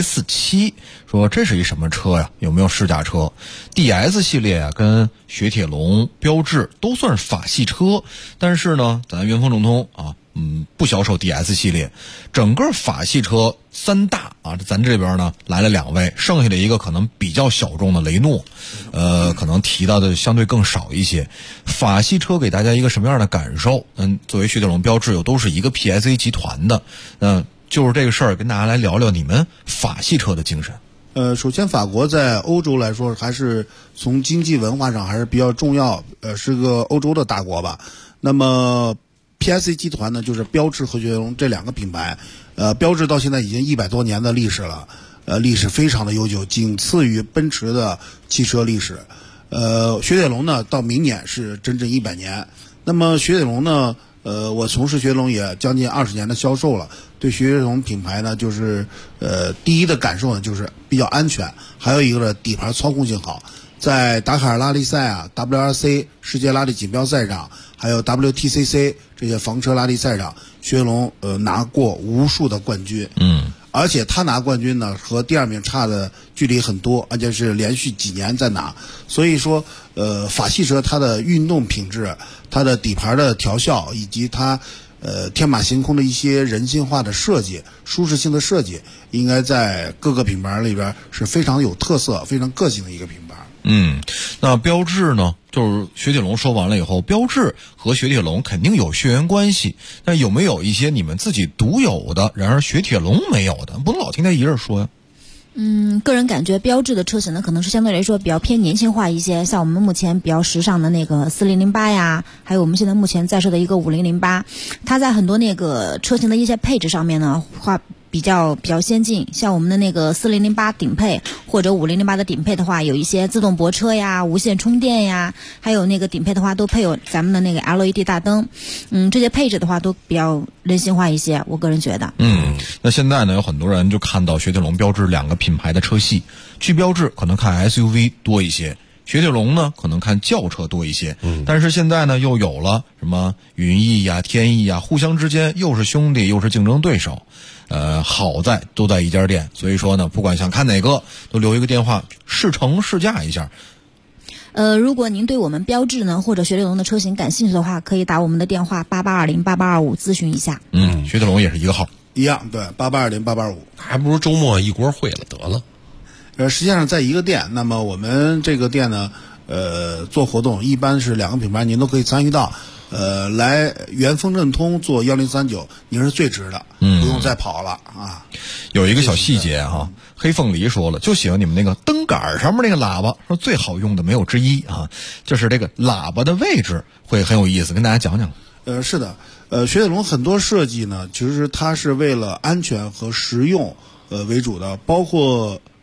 Speaker 2: DS7， 说这是一什么车呀？有没有试驾车 ？DS 系列啊，跟雪铁龙、标致都算是法系车，但是呢，咱元丰正通啊，不销售 DS 系列，整个法系车3大啊，咱这边呢来了2位，剩下的一个可能比较小众的雷诺，可能提到的相对更少一些。法系车给大家一个什么样的感受？作为雪铁龙、标致又都是一个 PSA 集团的，就是这个事儿，跟大家来聊聊你们法系车的精神。
Speaker 7: 首先法国在欧洲来说，还是从经济文化上还是比较重要，是个欧洲的大国吧。那么 PSA 集团呢，就是标致和雪铁龙这2个品牌。标致到现在已经100多年的历史了，历史非常的悠久，仅次于奔驰的汽车历史。雪铁龙呢，到明年是真正100年。那么雪铁龙呢，我从事雪铁龙也将近20年的销售了，对雪铁龙品牌呢，就是第一的感受呢，就是比较安全，还有一个呢，底盘操控性好。在达喀尔拉力赛啊、WRC 世界拉力锦标赛上，还有 WTCC 这些房车拉力赛上，雪铁龙拿过无数的冠军。而且他拿冠军呢，和第2名差的距离很多，而且是连续几年在拿。所以说，法系车它的运动品质、它的底盘的调校，以及它天马行空的一些人性化的设计、舒适性的设计，应该在各个品牌里边是非常有特色、非常个性的一个品牌。
Speaker 2: 那标致呢？就是雪铁龙说完了以后，标致和雪铁龙肯定有血缘关系，但有没有一些你们自己独有的，然而雪铁龙没有的？不能老听他一人说呀。
Speaker 8: 个人感觉标致的车型呢，可能是相对来说比较偏年轻化一些，像我们目前比较时尚的那个4008呀，还有我们现在目前在售的一个5008，它在很多那个车型的一些配置上面呢，比较先进，像我们的那个4008顶配或者5008的顶配的话，有一些自动泊车呀、无线充电呀，还有那个顶配的话都配有咱们的那个 LED 大灯，这些配置的话都比较人性化一些，我个人觉得。
Speaker 2: 那现在呢，有很多人就看到雪铁龙、标致2个品牌的车系，去标致可能看 SUV 多一些，雪铁龙呢可能看轿车多一些，但是现在呢又有了什么云翼呀、天翼呀，互相之间又是兄弟又是竞争对手。好在都在一家店，所以说呢，不管想看哪个，都留一个电话试乘试驾一下。
Speaker 8: 如果您对我们标致呢或者雪铁龙的车型感兴趣的话，可以打我们的电话88208825咨询一下。
Speaker 2: 雪铁龙也是一个号，
Speaker 7: 一样，对，88208825，
Speaker 6: 还不如周末一锅烩了得了。
Speaker 7: 实际上在一个店，那么我们这个店呢，做活动一般是2个品牌您都可以参与到。来元丰正通做1039，您是最值的，不用再跑了啊。
Speaker 2: 有一个小细节哈，黑凤梨说了，就喜欢你们那个灯杆上面那个喇叭，说最好用的没有之一啊，就是这个喇叭的位置会很有意思，跟大家讲讲。
Speaker 7: 是的，雪铁龙很多设计呢，其实它是为了安全和实用为主的，包括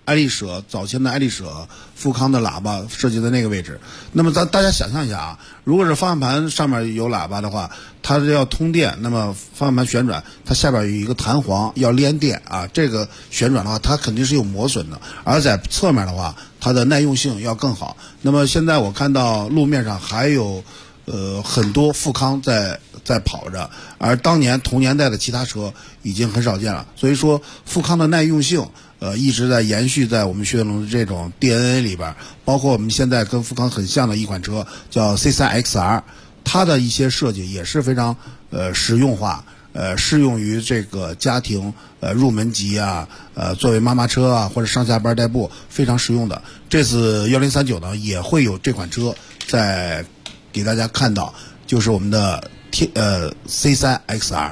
Speaker 7: 早前的爱丽舍富康的喇叭设计在那个位置。那么大家想象一下啊，如果是方向盘上面有喇叭的话，它要通电，那么方向盘旋转，它下边有一个弹簧要连电啊，这个旋转的话它肯定是有磨损的。而在侧面的话，它的耐用性要更好。那么现在我看到路面上还有很多富康在跑着，而当年同年代的其他车已经很少见了。所以说富康的耐用性一直在延续在我们雪铁龙的这种 DNA 里边。包括我们现在跟富康很像的一款车叫 C3XR， 它的一些设计也是非常实用化，适用于这个家庭入门级啊，作为妈妈车啊或者上下班代步非常实用的。这次1039呢也会有这款车在给大家看到，就是我们的C3XR。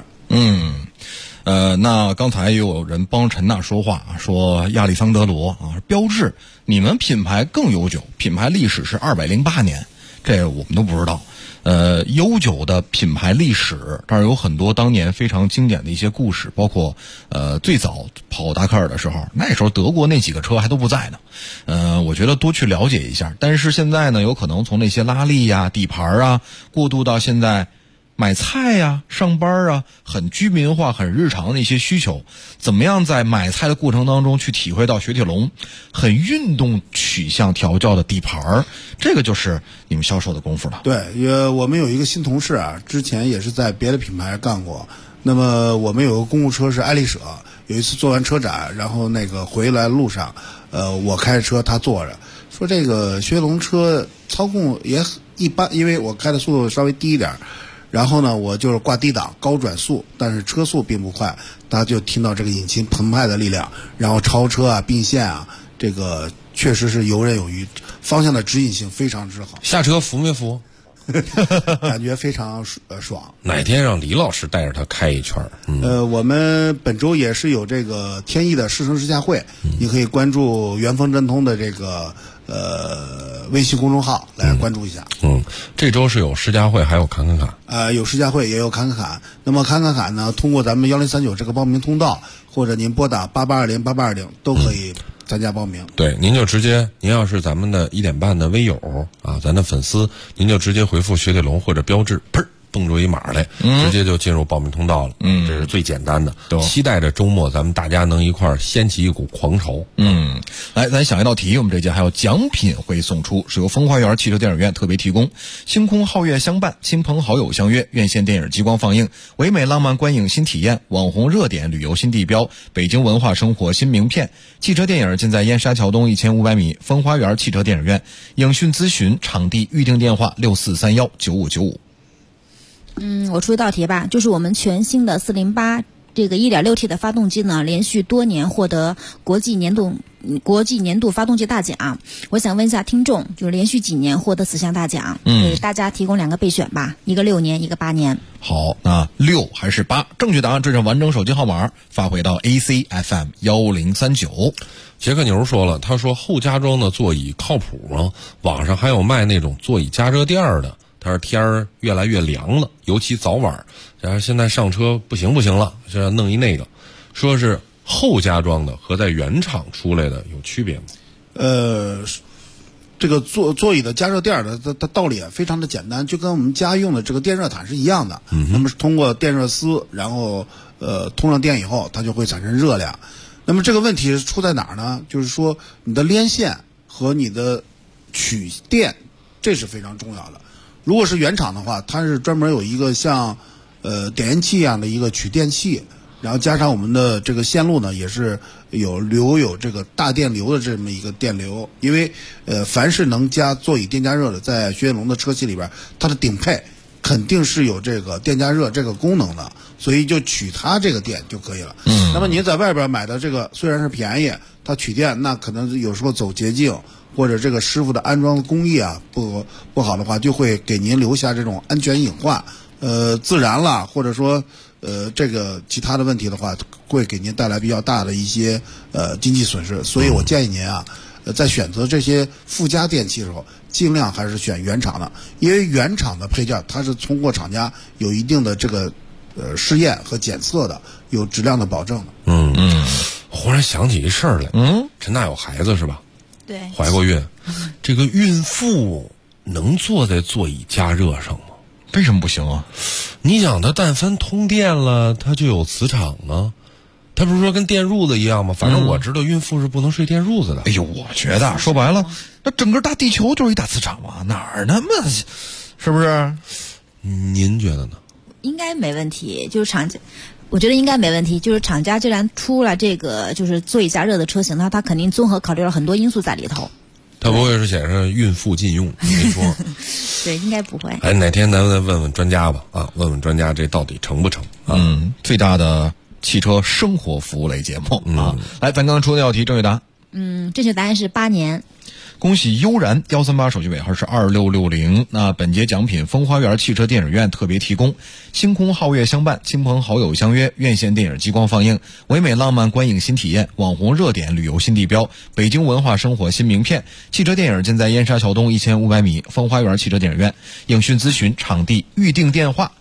Speaker 2: 那刚才有人帮陈娜说话，说亚历桑德罗啊，标致，你们品牌更悠久，品牌历史是208年，这我们都不知道。悠久的品牌历史，这儿有很多当年非常经典的一些故事，包括最早跑达喀尔的时候，那时候德国那几个车还都不在呢。我觉得多去了解一下。但是现在呢，有可能从那些拉力呀、底盘啊，过渡到现在买菜呀、上班啊，很居民化、很日常的一些需求，怎么样在买菜的过程当中去体会到雪铁龙很运动取向调教的底盘，这个就是你们销售的功夫了。
Speaker 7: 对，我们有一个新同事啊，之前也是在别的品牌干过。那么我们有个公务车是爱丽舍，有一次做完车展，然后回来路上，我开着车，他坐着，说这个雪铁龙车操控也一般，因为我开的速度稍微低一点。然后呢，我就是挂低档高转速，但是车速并不快，大家就听到这个引擎澎湃的力量，然后超车啊、并线啊，这个确实是游刃有余，方向的指引性非常之好。
Speaker 6: 下车服没服？
Speaker 7: 感觉非常爽。
Speaker 6: 哪天让李老师带着他开一圈？
Speaker 7: 我们本周也是有这个天翼的试乘试驾会，你可以关注元丰真通的这个微信公众号来关注一下。
Speaker 6: 这周是有试驾会，还有侃侃侃。
Speaker 7: 有试驾会，也有侃侃侃。那么侃侃侃呢，通过咱们1039这个报名通道，或者您拨打88208820都可以参加报名。
Speaker 6: 对，您就直接，您要是咱们的1点半的微友啊，咱的粉丝，您就直接回复雪铁龙或者标致，砰，蹦出一码来，直接就进入报名通道了。这是最简单的。期待着周末咱们大家能一块儿掀起一股狂潮。
Speaker 2: 来，咱想一道题，我们这节还有奖品会送出，是由风花园汽车电影院特别提供，星空皓月相伴，亲朋好友相约，院线电影激光放映，唯美浪漫观影新体验，网红热点旅游新地标，北京文化生活新名片。汽车电影尽在燕莎桥东1500米，风花园汽车电影院。影讯咨询场地预订电话64319595。
Speaker 8: 我出一道题吧，就是我们全新的408这个 1.6T 的发动机呢，连续多年获得国际年度发动机大奖。我想问一下听众，就是连续几年获得此项大奖，给大家提供2个备选吧，一个6年，一个8年。
Speaker 2: 好，那6还是8？正确答案，这是完整手机号码发回到 ACFM 1039。
Speaker 6: 杰克牛说了，他说后加装的座椅靠谱吗？网上还有卖那种座椅加热垫的。他说天儿越来越凉了，尤其早晚，然后现在上车不行了，就要弄一那个，说是后加装的和在原厂出来的有区别吗？
Speaker 7: 这个座椅的加热垫的道理也非常的简单，就跟我们家用的这个电热毯是一样的。那么是通过电热丝，然后通上电以后，它就会产生热量。那么这个问题出在哪儿呢？就是说你的连线和你的取电，这是非常重要的。如果是原厂的话，它是专门有一个像点烟器一样的一个取电器，然后加上我们的这个线路呢，也是留有这个大电流的这么一个电流。因为凡是能加座椅电加热的，在雪铁龙的车系里边，它的顶配肯定是有这个电加热这个功能的，所以就取它这个电就可以了。那么您在外边买的这个虽然是便宜，它取电那可能有时候走捷径，或者这个师傅的安装工艺啊不好的话，就会给您留下这种安全隐患，自燃了，或者说这个其他的问题的话，会给您带来比较大的一些经济损失。所以我建议您啊，在选择这些附加电器的时候，尽量还是选原厂的，因为原厂的配件它是通过厂家有一定的这个试验和检测的，有质量的保证的。
Speaker 6: 忽然想起一事儿来，陈大有孩子是吧？
Speaker 8: 对，
Speaker 6: 怀过孕。这个孕妇能坐在座椅加热上吗？
Speaker 2: 为什么不行啊？
Speaker 6: 你想，它但凡通电了，它就有磁场啊。它不是说跟电褥子一样吗？反正我知道孕妇是不能睡电褥子的。
Speaker 2: 哎呦，我觉得说白了，那整个大地球就是一大磁场嘛，哪儿那么，是不是？
Speaker 6: 您觉得呢？
Speaker 8: 应该没问题，就是厂家，我觉得应该没问题。就是厂家既然出了这个就是座椅加热的车型，它肯定综合考虑了很多因素在里头。
Speaker 6: 它不会是显示孕妇禁用？没说。
Speaker 8: 对，应该不会。
Speaker 6: 哎，哪天咱们再问问专家吧，啊，问问专家这到底成不成？
Speaker 2: 最大的汽车生活服务类节目啊。来，咱刚刚出的要题，正确答案。
Speaker 8: 正确答案是8年。
Speaker 2: 恭喜悠然138手机尾号是2660。那本节奖品风花园汽车电影院特别提供，星空皓月相伴，亲朋好友相约，院线电影激光放映，唯美浪漫观影新体验，网红热点旅游新地标，北京文化生活新名片。汽车电影尽在燕莎桥东1500米风花园汽车电影院。影讯咨询场地预订电话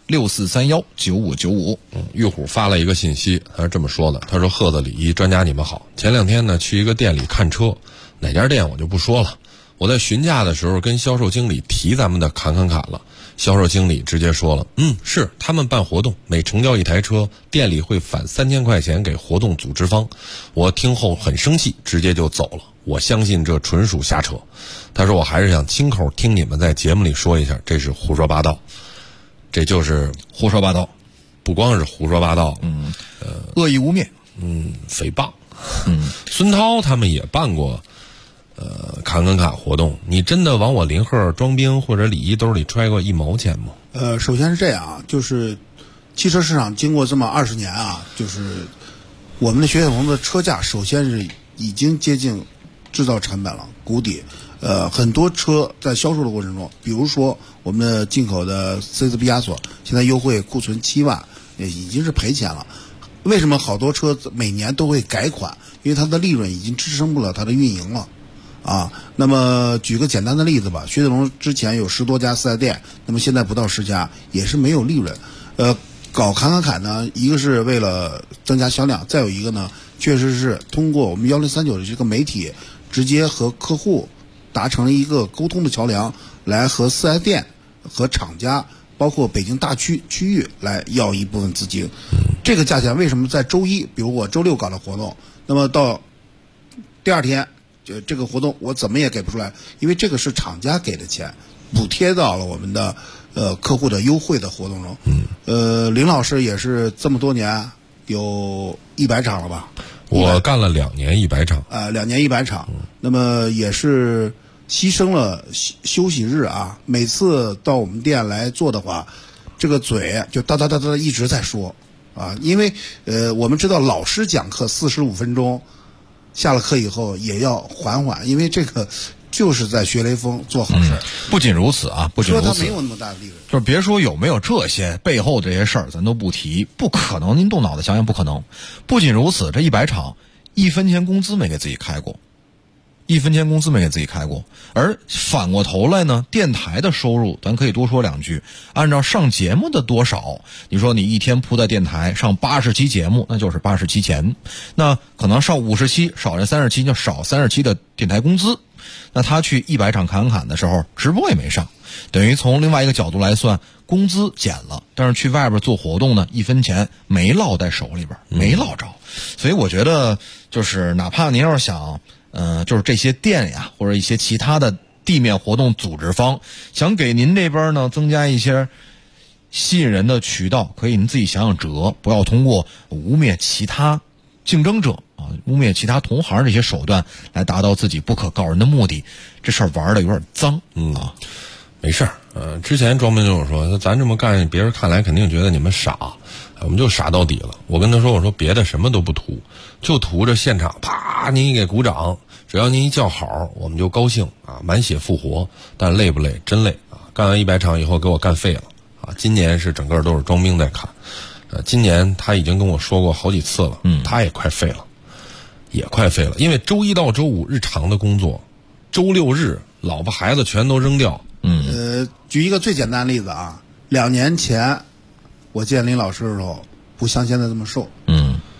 Speaker 2: 64319595。
Speaker 6: 玉虎发了一个信息，他是这么说的，他说：贺子李一专家你们好，前2天呢去一个店里看车，哪家店我就不说了。我在询价的时候跟销售经理提咱们的侃了，销售经理直接说了，是他们办活动，每成交1台车，店里会返3000块钱给活动组织方。我听后很生气，直接就走了。我相信这纯属瞎扯。他说我还是想亲口听你们在节目里说一下，这是胡说八道。这就是
Speaker 2: 胡说八道，
Speaker 6: 不光是胡说八道，
Speaker 2: 恶意污蔑，
Speaker 6: 诽谤。孙涛他们也办过侃活动，你真的往我林鹤、庄兵或者李一兜里揣过1毛钱吗？
Speaker 7: 首先是这样啊，就是汽车市场经过这么20年啊，就是我们的雪铁龙的车价首先是已经接近制造成本了谷底。很多车在销售的过程中，比如说我们的进口的 C 字毕加索，现在优惠库存7万，也已经是赔钱了。为什么好多车每年都会改款？因为它的利润已经支撑不了它的运营了。那么举个简单的例子吧，雪铁龙之前有10多家4S店，那么现在不到10家，也是没有利润。搞侃呢，一个是为了增加销量，再有一个呢，确实是通过我们1039的这个媒体，直接和客户达成了一个沟通的桥梁，来和4S店和厂家，包括北京大区域来要一部分资金。这个价钱为什么在周一，比如我周6搞的活动，那么到第2天这个活动我怎么也给不出来，因为这个是厂家给的钱，补贴到了我们的客户的优惠的活动中。林老师也是这么多年有100场了吧？
Speaker 6: 我干了2年100场。
Speaker 7: 2年100场，那么也是牺牲了休息日啊。每次到我们店来做的话，这个嘴就哒哒哒哒一直在说啊，因为我们知道老师讲课45分钟。下了课以后也要缓缓，因为这个就是在学雷锋做好事。
Speaker 2: 不仅如此啊，不仅如此，
Speaker 7: 说他没有那么大的利润，
Speaker 2: 就是别说有没有这些背后这些事儿，咱都不提，不可能。您动脑子想想，不可能。不仅如此，这100场1分钱工资没给自己开过，1分钱工资没给自己开过。而反过头来呢，电台的收入咱可以多说2句。按照上节目的多少，你说你一天铺在电台上80期节目，那就是80期钱。那可能上50期少这30期，就少30期的电台工资。那他去100场侃的时候，直播也没上，等于从另外一个角度来算，工资减了，但是去外边做活动呢，1分钱没落在手里边，没落着。所以我觉得，就是哪怕您要是想就是这些店呀，或者一些其他的地面活动组织方想给您这边呢增加一些吸引人的渠道，可以您自己想想辙，不要通过污蔑其他竞争者啊，污蔑其他同行这些手段来达到自己不可告人的目的。这事儿玩的有点脏啊。
Speaker 6: 没事儿，之前庄斌就有说，咱这么干，别人看来肯定觉得你们傻，我们就傻到底了。我跟他说，我说别的什么都不图，就图着现场啪您一给鼓掌，只要您一叫好，我们就高兴啊，满血复活。但累不累？真累啊！干完100场以后给我干废了啊！今年是整个都是庄兵在看，今年他已经跟我说过好几次了，他也快废了，因为周1到周5日常的工作，周6日老婆孩子全都扔掉。
Speaker 7: 举一个最简单的例子啊，2年前我见林老师的时候，不像现在这么瘦。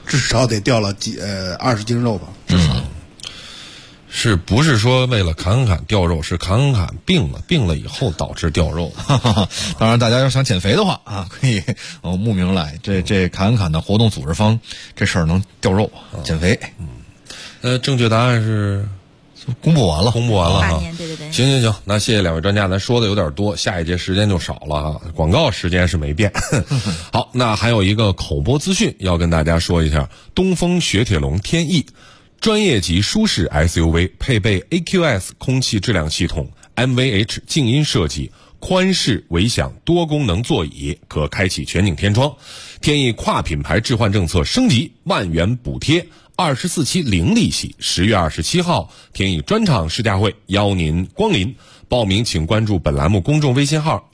Speaker 7: 至少得掉了20斤肉吧，至少。
Speaker 6: 是不是说为了砍掉肉，是砍病了以后导致掉肉？
Speaker 2: 当然，大家要想减肥的话啊，可以慕名来这砍的活动组织方，这事儿能掉肉减肥。
Speaker 6: 正确答案是
Speaker 2: 公布完了
Speaker 6: 哈。
Speaker 8: 对。
Speaker 6: 行，那谢谢两位专家，咱说的有点多，下一节时间就少了啊。广告时间是没变。好，那还有一个口播资讯要跟大家说一下，东风雪铁龙天翼。专业级舒适 SUV， 配备 AQS 空气质量系统 ，MVH 静音设计，宽式维享多功能座椅，可开启全景天窗。天翼跨品牌置换政策升级，10000元补贴，24期零利息。10月27号，天翼专场试驾会邀您光临。报名请关注本栏目公众微信号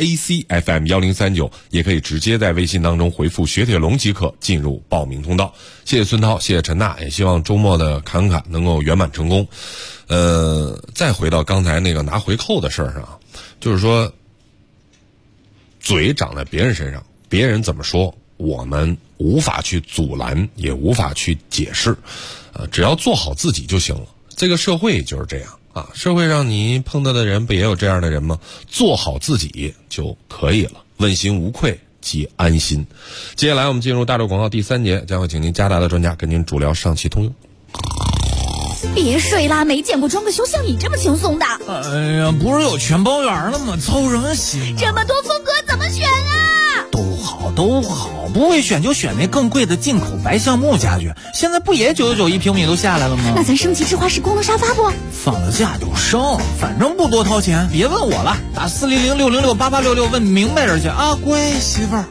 Speaker 6: ACFM1039，也可以直接在微信当中回复雪铁龙即可进入报名通道。谢谢孙涛，谢谢陈娜，也希望周末的砍能够圆满成功。再回到刚才那个拿回扣的事儿上，就是说嘴长在别人身上，别人怎么说我们无法去阻拦，也无法去解释，只要做好自己就行了。这个社会就是这样啊，社会上你碰到的人不也有这样的人吗？做好自己就可以了，问心无愧即安心。接下来我们进入大洲广告第3节，将会请您加拿大专家跟您主聊上汽通用。
Speaker 13: 别睡啦，没见过装个修像你这么轻松的。
Speaker 9: 哎呀，不是有全包圆了吗？操什么心？
Speaker 13: 这么多风格怎么选啊？
Speaker 9: 都好，不会选就选那更贵的进口白橡木家具。现在不也9991平米都下来了吗？
Speaker 13: 那咱升级智化式功能沙发不？
Speaker 9: 放了假就升，反正不多掏钱。别问我了，打400-606-8866问明白点去啊，乖媳妇儿。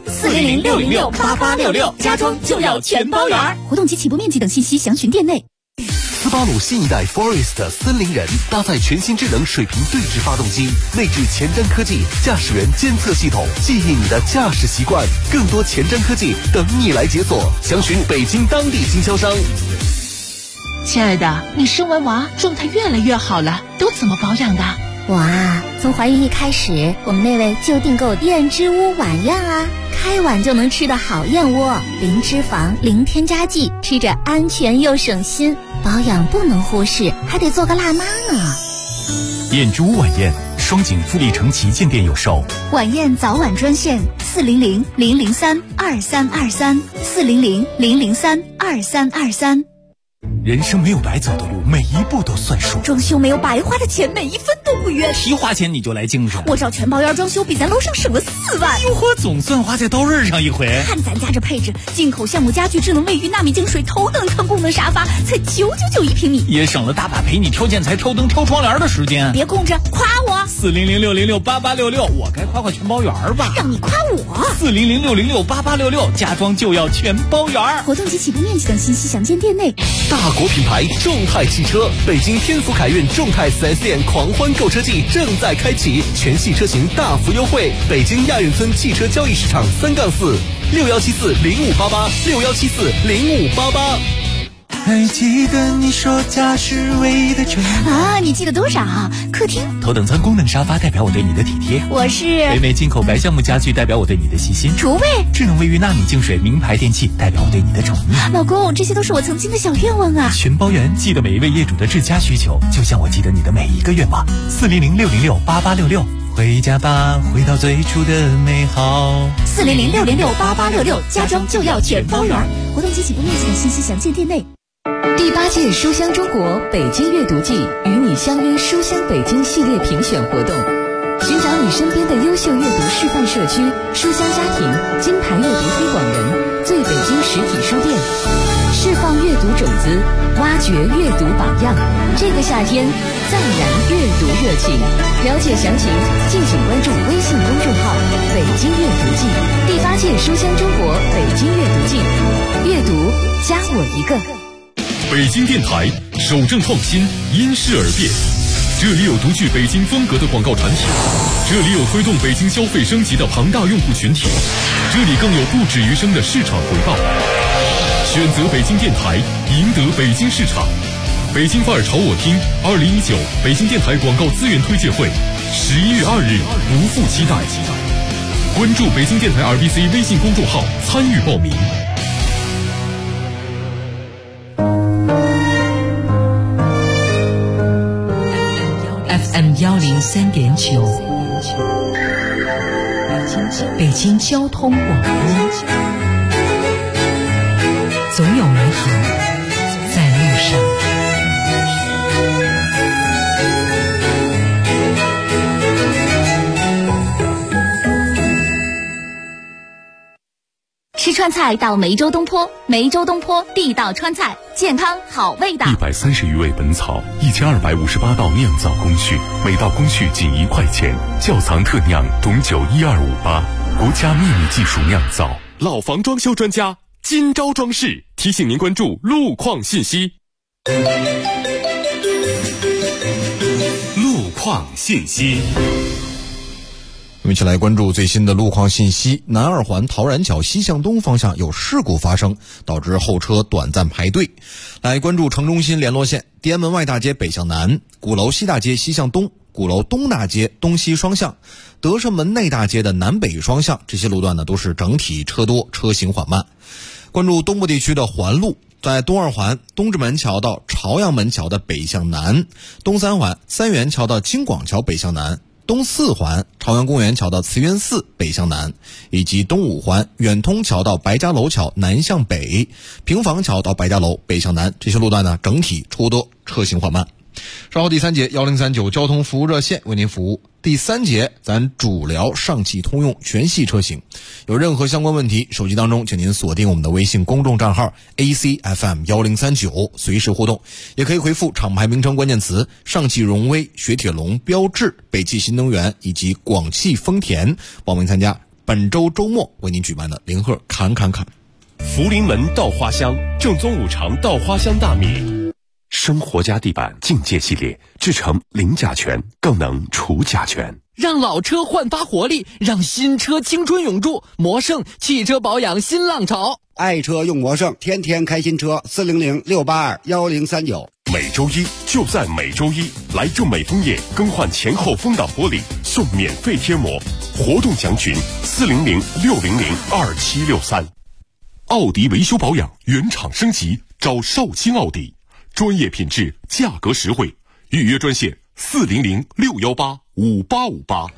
Speaker 13: 400-606-8866，家装就要全包圆。活动及起步面积等信息详询店内。
Speaker 22: 斯巴鲁新一代 Forest 森林人搭载全新智能水平对置发动机，内置前瞻科技驾驶员监测系统，记忆你的驾驶习惯。更多前瞻科技等你来解锁，详询北京当地经销商。
Speaker 14: 亲爱的，你生完娃状态越来越好了，都怎么保养的？
Speaker 23: 我啊，从怀孕一开始，我们那位就订购燕之屋晚宴啊，开碗就能吃的好燕窝，零脂肪，零添加剂，吃着安全又省心。保养不能忽视，还得做个辣妈呢。
Speaker 18: 燕之屋晚宴，双井富力城旗舰店有售。
Speaker 13: 晚宴早晚专线400-003-2323，400-003-2323。
Speaker 18: 人生没有白走的路，每一步都算数。
Speaker 13: 装修没有白花的钱，每一分都不冤。
Speaker 9: 提花钱你就来精神，
Speaker 13: 我找全包圆装修比咱楼上省了4万。
Speaker 9: 哟呵，总算花在刀刃上一回。
Speaker 13: 看咱家这配置，进口橡木家具、智能卫浴、纳米净水、头等舱功能沙发，才9991平米，
Speaker 9: 也省了大把陪你挑建材、挑灯、挑窗帘的时间。
Speaker 13: 别空着，夸我。
Speaker 9: 400-606-8866，我该夸全包圆吧？
Speaker 13: 让你夸我。
Speaker 9: 400-606-8866，家装就要全包圆。
Speaker 13: 活动及起步面积等信息详见店内。
Speaker 22: 大国品牌众泰汽车，北京天府凯运众泰 4S 店狂欢购车季正在开启，全系车型大幅优惠。北京亚运村汽车交易市场3-4，6174-0588，6174-0588。
Speaker 9: 还记得你说家是唯一的宠
Speaker 13: 啊？你记得多少？客厅
Speaker 18: 头等舱功能沙发代表我对你的体贴，
Speaker 13: 我是
Speaker 18: 北美进口白橡木家具代表我对你的细心，
Speaker 13: 厨卫
Speaker 18: 智能卫浴纳米净水名牌电器代表我对你的宠溺。
Speaker 13: 老公，这些都是我曾经的小愿望啊！
Speaker 18: 全包圆，记得每一位业主的至佳需求，就像我记得你的每一个愿望。400-606-8866，回家吧，回到最初的美好。
Speaker 13: 400-606-8866，家装就要全包圆。活动及起步面积等信息详见店内。
Speaker 24: 第8届书香中国北京阅读季与你相约书香北京系列评选活动，寻找你身边的优秀阅读示范社区、书香家庭、金牌阅读推广人、最北京实体书店，释放阅读种子，挖掘阅读榜样。这个夏天，再燃阅读热情。了解详情，敬请关注微信公众号“北京阅读季”。第8届书香中国北京阅读季，阅读加我一个。
Speaker 1: 北京电台守正创新，因势而变。这里有独具北京风格的广告产品，这里有推动北京消费升级的庞大用户群体，这里更有不止余生的市场回报。选择北京电台，赢得北京市场。北京范儿朝我听2019北京电台广告资源推介会，11月2日不负期待。关注北京电台 RBC 微信公众号参与报名。
Speaker 16: 103.9，北京交通广播，总有美好在路上。
Speaker 23: 吃川菜到梅州东坡，梅州东坡地道川菜，健康好味道。
Speaker 22: 130余味本草，1258道酿造工序，每道工序仅1块钱。窖藏特酿董酒12588，国家秘密技术酿造。
Speaker 15: 老房装修专家金招装饰提醒您关注路况信息。
Speaker 22: 路况信息。
Speaker 2: 我们一起来关注最新的路况信息。南二环陶然桥西向东方向有事故发生，导致后车短暂排队。来关注城中心联络线，地安门外大街北向南，鼓楼西大街西向东，鼓楼东大街东西双向，德胜门内大街的南北双向，这些路段呢都是整体车多，车行缓慢。关注东部地区的环路，在东二环东直门桥到朝阳门桥的北向南，东三环三元桥到京广桥北向南，东四环朝阳公园桥到慈园寺北向南，以及东五环远通桥到白家楼桥南向北，平房桥到白家楼北向南，这些路段呢整体车多，车行缓慢。稍后第三节1039交通服务热线为您服务。第三节咱主聊上汽通用全系车型，有任何相关问题，手机当中请您锁定我们的微信公众账号 ACFM1039，随时互动，也可以回复厂牌名称关键词上汽荣威、雪铁龙、标致、北汽新能源以及广汽丰田，报名参加本周周末为您举办的零贺侃。
Speaker 15: 福临门稻花香正宗5常稻花香大米。
Speaker 22: 生活家地板境界系列制成零甲醛，更能除甲醛，
Speaker 3: 让老车焕发活力，让新车青春永驻。魔胜汽车保养新浪潮，
Speaker 4: 爱车用魔胜，天天开新车。400-682-1039。
Speaker 15: 每周一就在每周一，来正美枫叶更换前后风挡玻璃送免费贴膜，活动详询400-600-2763。奥迪维修保养原厂升级，找绍兴奥迪。专业品质，价格实惠，预约专线400-618-5858。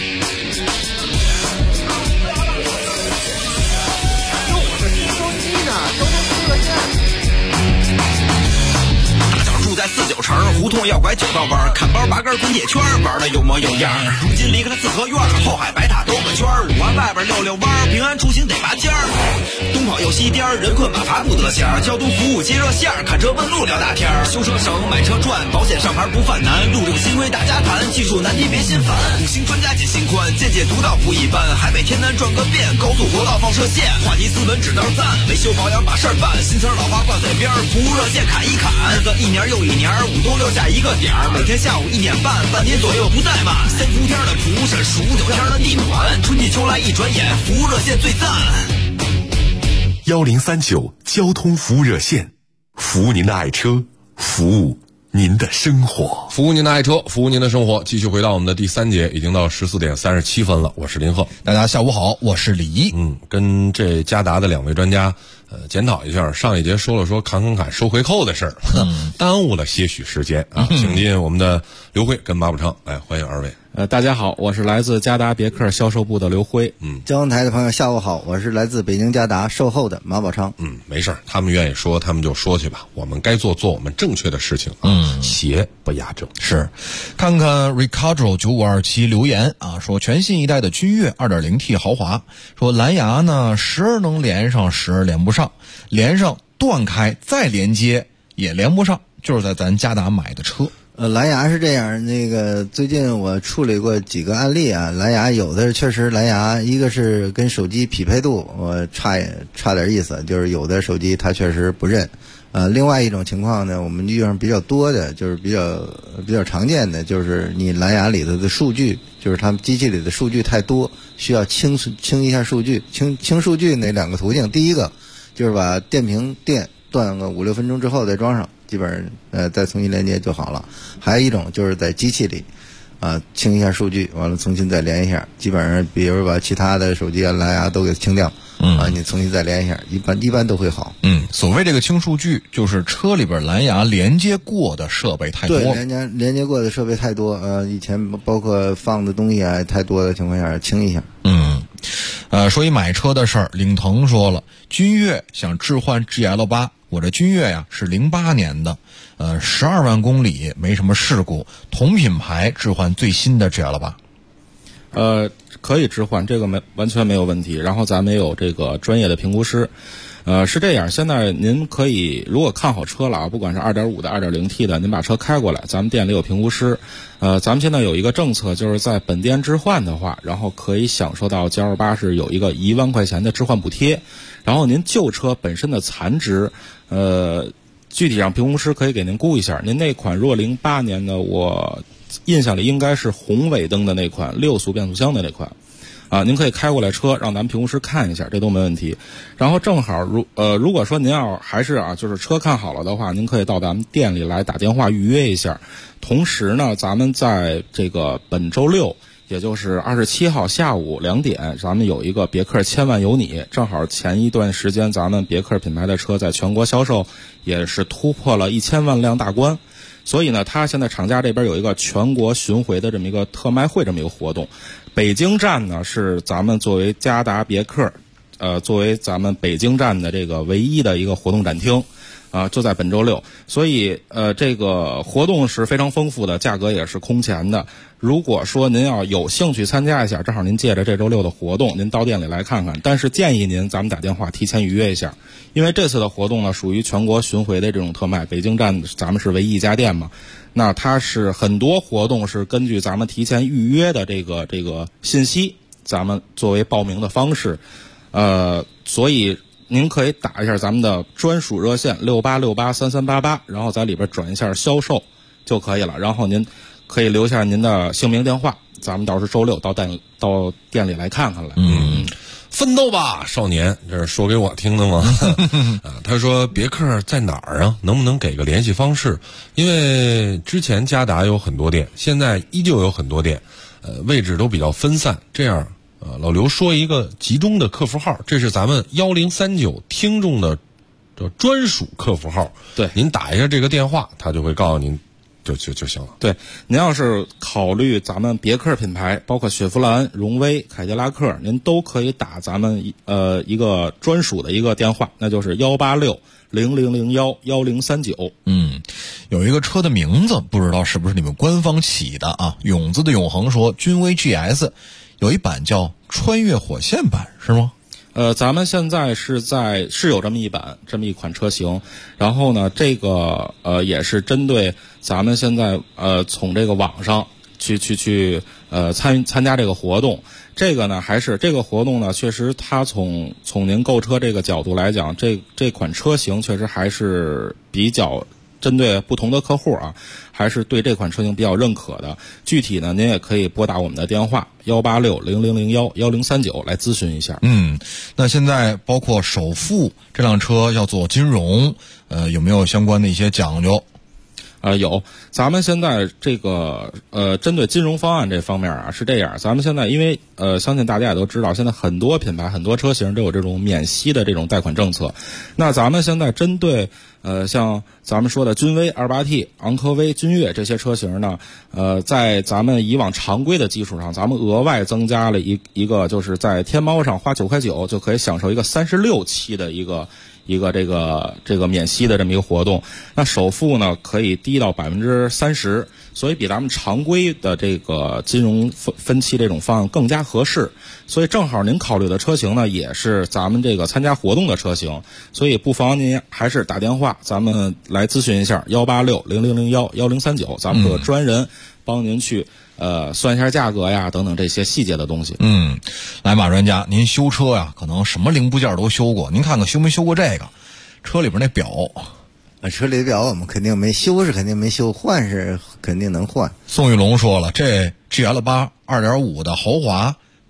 Speaker 5: 住在49城，胡同要拐9道弯，看包8根滚铁圈，玩的有模有样。如今离开了四合院，后海白塔兜个圈，5环外边溜弯，平安出行得拔尖儿。东跑右西颠，人困马乏不得闲，交通服务接热线，看车问路聊大天，修车省买车赚，保险上牌不犯难，路六新规大家谈，技术难题别心烦。5星专家解心宽，见解独到不一般，海北天南转个遍，高速国道放射线，话题斯文指道赞，维修保养把事儿办，新词老话挂嘴边，服务热线砍一砍，日子一年又一年，5多6下一个点儿，每天下午1点半，半年左右不怠慢。3伏天的蒲是数9天的地暖，春季秋来一转眼，服务热线最赞。
Speaker 22: 1039交通服务热线，服务您的爱车，服务您的生活，
Speaker 6: 服务您的爱车，服务您的生活。继续回到我们的第三节，已经到14点37分了。我是林鹤，
Speaker 2: 大家下午好，我是李毅。
Speaker 6: 跟这嘉达的2位专家检讨一下上一节说了说侃收回扣的事儿，耽误了些许时间啊。请进我们的刘辉跟马宝昌，来欢迎二位。
Speaker 17: 大家好，我是来自嘉达别克销售部的刘辉。
Speaker 19: 交通台的朋友下午好，我是来自北京嘉达售后的马宝昌。
Speaker 6: 没事，他们愿意说他们就说去吧，我们该做我们正确的事情。邪不压正。
Speaker 2: 是，看看 Ricardo 9527留言啊，说全新一代的君越 2.0T 豪华，说蓝牙呢时而能连上，时而连不上，连上断开再连接也连不上，就是在咱嘉达买的车。
Speaker 19: 蓝牙是这样，那个最近我处理过几个案例啊，蓝牙有的确实蓝牙，一个是跟手机匹配度我差点意思，就是有的手机它确实不认。另外一种情况呢，我们遇上比较多的，就是比较常见的，就是你蓝牙里头的数据，就是他们机器里的数据太多，需要清一下数据。清数据那2个途径，第一个就是把电瓶电断个5-6分钟之后再装上，基本上再重新连接就好了。还有一种就是在机器里清一下数据，完了重新再连一下，基本上比如把其他的手机蓝牙都给清掉， 你重新再连一下，一般都会好。
Speaker 2: 所谓这个清数据，就是车里边蓝牙连接过的设备太多。
Speaker 19: 对，连接过的设备太多，以前包括放的东西啊太多的情况下，清一下。
Speaker 2: 说一买车的事儿，领腾说了，君越想置换 GL8，我这君越呀是08年的，12万公里，没什么事故，同品牌置换最新的 GL8。
Speaker 17: 可以置换，这个完全没有问题。然后咱们也有这个专业的评估师。是这样，现在您可以如果看好车了啊，不管是 2.5 的 2.0T 的，您把车开过来，咱们店里有评估师。咱们现在有一个政策，就是在本店置换的话，然后可以享受到 GL8是有一个1万块钱的置换补贴。然后您旧车本身的残值，具体让评估师可以给您估一下。您那款若08年的，我印象里应该是红尾灯的那款6速变速箱的那款。您可以开过来车，让咱们评估师看一下，这都没问题。然后正好如果说您要还是就是车看好了的话，您可以到咱们店里来打电话预约一下。同时呢，咱们在这个本周六，也就是27号下午2点，咱们有一个别克千万有你，正好前一段时间咱们别克品牌的车在全国销售也是突破了1000万辆大关。所以呢，它现在厂家这边有一个全国巡回的这么一个特卖会，这么一个活动。北京站呢是咱们作为嘉达别克，作为咱们北京站的这个唯一的一个活动展厅，就在本周六。所以这个活动是非常丰富的，价格也是空前的。如果说您要有兴趣参加一下，正好您借着这周六的活动，您到店里来看看。但是建议您咱们打电话提前预约一下，因为这次的活动呢属于全国巡回的这种特卖，北京站咱们是唯一一家店嘛。那它是很多活动是根据咱们提前预约的这个信息，咱们作为报名的方式，所以您可以打一下咱们的专属热线68683388，然后在里边转一下销售就可以了。然后您可以留下您的姓名电话，咱们到时候周六到店里来看看来。
Speaker 6: 奋斗吧，少年，这是说给我听的吗？他说别克在哪儿啊？能不能给个联系方式？因为之前嘉达有很多店，现在依旧有很多店，位置都比较分散。这样，老刘说一个集中的客服号，这是咱们1039听众的专属客服号。
Speaker 17: 对，
Speaker 6: 您打一下这个电话，他就会告诉您。就行了。
Speaker 17: 对，您要是考虑咱们别克品牌，包括雪佛兰、荣威、凯迪拉克，您都可以打咱们一个专属的一个电话，那就是186-0001-1039。
Speaker 2: 有一个车的名字，不知道是不是你们官方起的啊？永子的永恒说，君威 GS 有一版叫穿越火线版，是吗？
Speaker 17: 咱们现在是有这么一款车型，然后呢，这个也是针对咱们现在从这个网上去参加这个活动。这个呢，还是这个活动呢，确实它从您购车这个角度来讲，这款车型确实还是比较针对不同的客户啊，还是对这款车型比较认可的。具体呢，您也可以拨打我们的电话186-0001-1039来咨询一下。
Speaker 2: 那现在包括首付这辆车要做金融，有没有相关的一些讲究？
Speaker 17: 有，咱们现在这个针对金融方案这方面啊是这样，咱们现在因为相信大家也都知道，现在很多品牌很多车型都有这种免息的这种贷款政策。那咱们现在针对像咱们说的君威 28T、昂科威、君越这些车型呢，在咱们以往常规的基础上，咱们额外增加了一个，就是在天猫上花9块9就可以享受一个36期的一个这个免息的这么一个活动。那首付呢可以低到30%，所以比咱们常规的这个金融分期这种方案更加合适。所以正好您考虑的车型呢也是咱们这个参加活动的车型，所以不妨您还是打电话咱们来咨询一下186-0001-1039，咱们有专人帮您去算一下价格呀等等这些细节的东西。
Speaker 2: 来，马专家，您修车呀，可能什么零部件都修过，您看看修没修过这个车里边那表？
Speaker 19: 车里的表我们肯定没修，是肯定没修，换是肯定能换。
Speaker 2: 宋玉龙说了，这 GL8 2.5 的豪华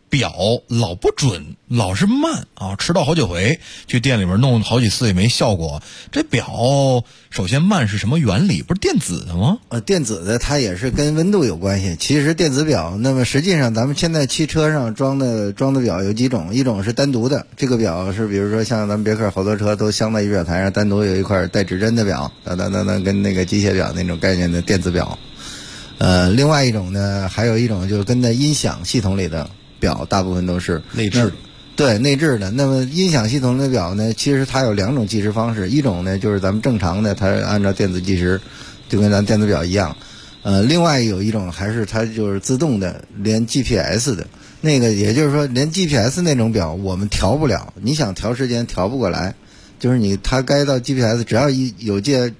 Speaker 2: 表老不准，老是慢啊，迟到好几回，去店里面弄好几次也没效果。这表首先慢是什么原理？不是电子的吗？
Speaker 19: 电子的它也是跟温度有关系。其实电子表，那么实际上咱们现在汽车上装的表有几种，一种是单独的，这个表是比如说像咱们别克好多车都镶在仪表台上，单独有一块带指针的表，跟那个机械表那种概念的电子表。另外一种呢，还有一种就是跟在音响系统里的表，大部分都是
Speaker 6: 内置。
Speaker 19: 对，内置的。那么音响系统的表呢，其实它有两种计时方式，一种呢就是咱们正常的，它按照电子计时，就跟咱电子表一样。另外有一种还是它就是自动的，连 GPS 的。那个也就是说，连 GPS 那种表我们调不了，你想调时间调不过来，就是它该到 GPS， 只要有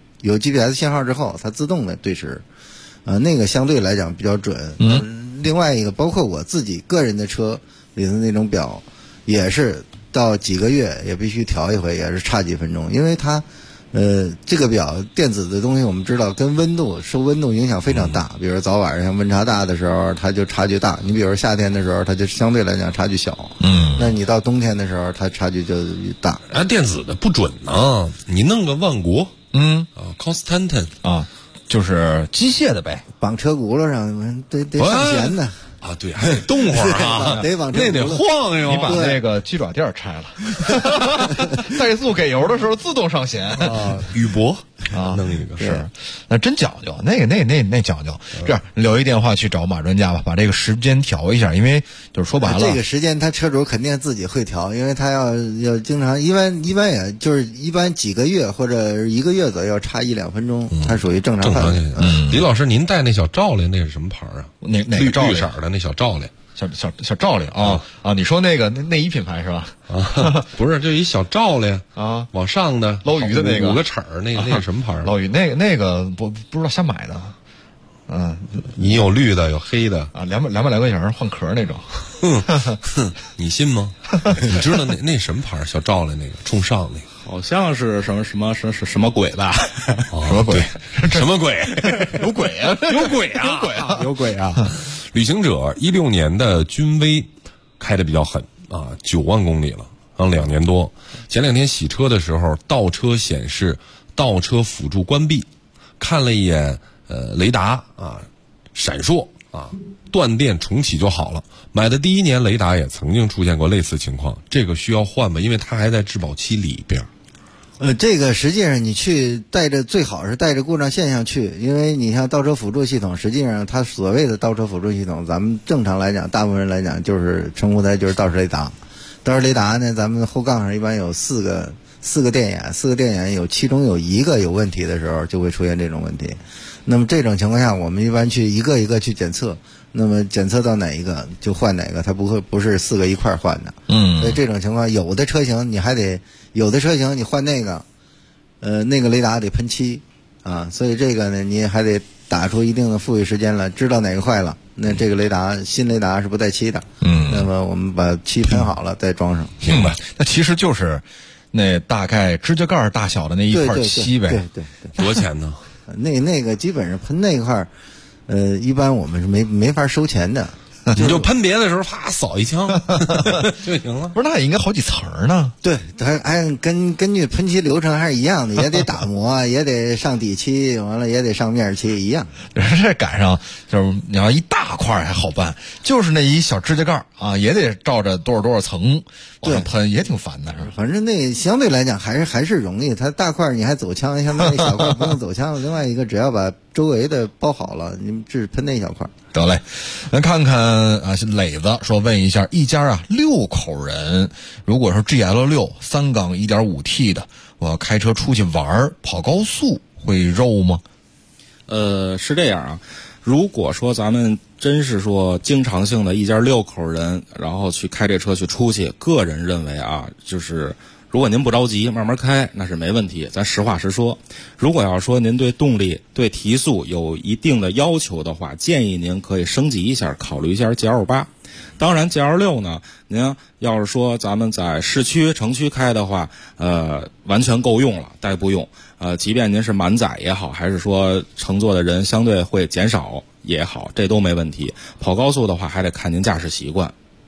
Speaker 19: GPS 信号之后，它自动的对时。那个相对来讲比较准。另外一个，包括我自己个人的车里的那种表，也是到几个月也必须调一回，也是差几分钟，因为它这个表电子的东西我们知道跟受温度影响非常大。比如早晚上温差大的时候，它就差距大。你比如夏天的时候，它就相对来讲差距小。那你到冬天的时候，它差距就大。
Speaker 6: 电子的不准呢，你弄个万国，Constantin
Speaker 2: 啊。就是机械的呗，
Speaker 19: 绑车轱辘上得上弦呢
Speaker 6: 啊，对，还得动会儿啊，
Speaker 19: 得往
Speaker 6: 那得晃悠。
Speaker 2: 你把那个鸡爪垫拆了，怠速给油的时候自动上弦
Speaker 6: 啊，宇舶啊，弄一个
Speaker 2: 是，那真讲究，那讲究。这样留一电话去找马专家吧，把这个时间调一下，因为就是说白了，
Speaker 19: 这个时间他车主肯定自己会调，因为他要经常一般也就是一般几个月或者1个月左右差1-2分钟，它属于正常范围。
Speaker 6: 李老师，您带那小罩铃那是什么牌啊？
Speaker 2: 哪个罩铃？
Speaker 6: 绿色的那小罩铃。
Speaker 2: 小罩铃啊你说那个内衣品牌是吧？
Speaker 6: 不是，就一小罩铃
Speaker 2: 啊，
Speaker 6: 往上的
Speaker 2: 捞鱼的那个
Speaker 6: 5个齿儿，那个什么牌？
Speaker 2: 捞鱼那个不知道瞎买的。
Speaker 6: 你有绿的有黑的
Speaker 2: 啊，200来块钱换壳那种。
Speaker 6: 你信吗？你知道那什么牌？小罩铃那个冲上那个。
Speaker 17: 好像是什么鬼吧？
Speaker 2: 什么鬼？
Speaker 6: 什么鬼？
Speaker 2: 有鬼啊！
Speaker 6: 有鬼啊！有鬼啊！旅行者16年的君威开得比较狠啊，9万公里了，刚2年多。前2天洗车的时候，倒车显示倒车辅助关闭，看了一眼雷达啊，闪烁啊，断电重启就好了。买的第1年雷达也曾经出现过类似情况，这个需要换吧？因为它还在质保期里边。
Speaker 19: 这个实际上你去最好是带着故障现象去，因为你像倒车辅助系统，实际上它所谓的倒车辅助系统，咱们正常来讲，大部分人来讲就是称呼它就是倒车雷达。倒车雷达呢，咱们后杠上一般有4个电眼，4个电眼其中有1个有问题的时候，就会出现这种问题。那么这种情况下，我们一般去一个一个去检测，那么检测到哪一个就换哪个，它不是4个一块换的。所以这种情况，有的车型你换那个雷达得喷漆啊，所以这个呢你还得打出一定的富裕时间了，知道哪个坏了，那这个新雷达是不带漆的。那么我们把漆喷好了再装上。
Speaker 2: 明白？那其实就是那大概指甲盖大小的那一块漆呗。
Speaker 19: 对，
Speaker 6: 多少钱呢？
Speaker 19: 那个基本上喷那块一般我们是没法收钱的。
Speaker 6: 你就喷别的时候，啪扫一枪就行了。
Speaker 2: 不是，那也应该好几层呢。
Speaker 19: 对，它按根据喷漆流程还是一样的，也得打磨，也得上底漆，完了也得上面漆，一样。
Speaker 2: 这赶上就是你要一大块还好办，就是那一小指甲盖啊，也得照着多少层往上喷，也挺烦的，是吧？
Speaker 19: 反正那相对来讲还是容易，它大块你还走枪，像那小块不用走枪。另外一个，只要把周围的包好了，你们只喷那小块。
Speaker 2: 得嘞，来看看啊，磊子说问一下，一家6口人，如果说 GL6 3缸 1.5T 的，我要开车出去玩跑高速会肉吗？
Speaker 17: 是这样啊，如果说咱们真是说经常性的一家6口人，然后去开这车去出去，个人认为啊，就是如果您不着急慢慢开，那是没问题，咱实话实说。如果要说您对动力对提速有一定的要求的话，建议您可以升级一下，考虑一下 GL8。当然 GL6 呢，您要是说咱们在市区城区开的话，完全够用了，代步用。即便您是满载也好，还是说乘坐的人相对会减少也好，这都没问题。跑高速的话还得看您驾驶习惯。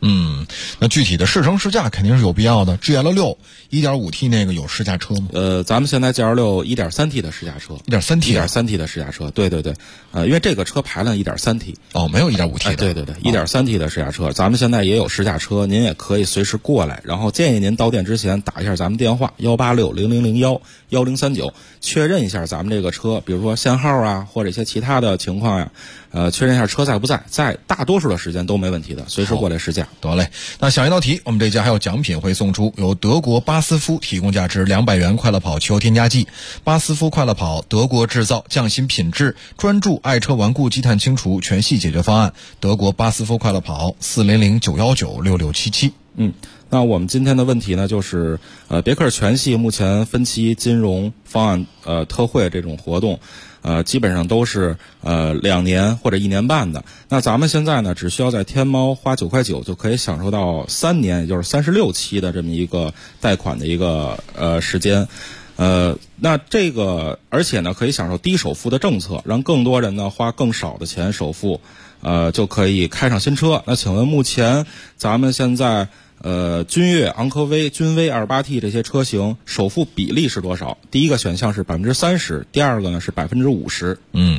Speaker 2: 那具体的试乘试驾肯定是有必要的。GL6 1.5T 那个有试驾车吗？
Speaker 17: 咱们现在 GL6 1.3T 的试驾车，1.3T 的试驾车，对，因为这个车排量 1.3T
Speaker 2: 没有 1.5T 的，
Speaker 17: 对，1.3T 的试驾车，咱们现在也有试驾车，您也可以随时过来，然后建议您到店之前打一下咱们电话18600011039，确认一下咱们这个车，比如说限号啊，或者一些其他的情况呀，确认一下车在不在，在大多数的时间都没问题的，随时过来试驾。
Speaker 2: 得嘞，那下一道题，我们这家还有奖品会送出，由德国巴斯夫提供价值200元快乐跑汽油添加剂。巴斯夫快乐跑，德国制造，匠心品质，专注爱车顽固积碳清除全系解决方案。德国巴斯夫快乐跑，400-919-6677。
Speaker 17: 那我们今天的问题呢，就是别克全系目前分期金融方案特惠这种活动，基本上都是2年或者1年半的。那咱们现在呢，只需要在天猫花9块9就可以享受到3年，也就是36期的这么一个贷款的一个时间。那这个而且呢，可以享受低首付的政策，让更多人呢花更少的钱首付，就可以开上新车。那请问目前咱们现在君越、昂科威、君威 28T 这些车型首付比例是多少？第一个选项是30%，第二个呢是50%。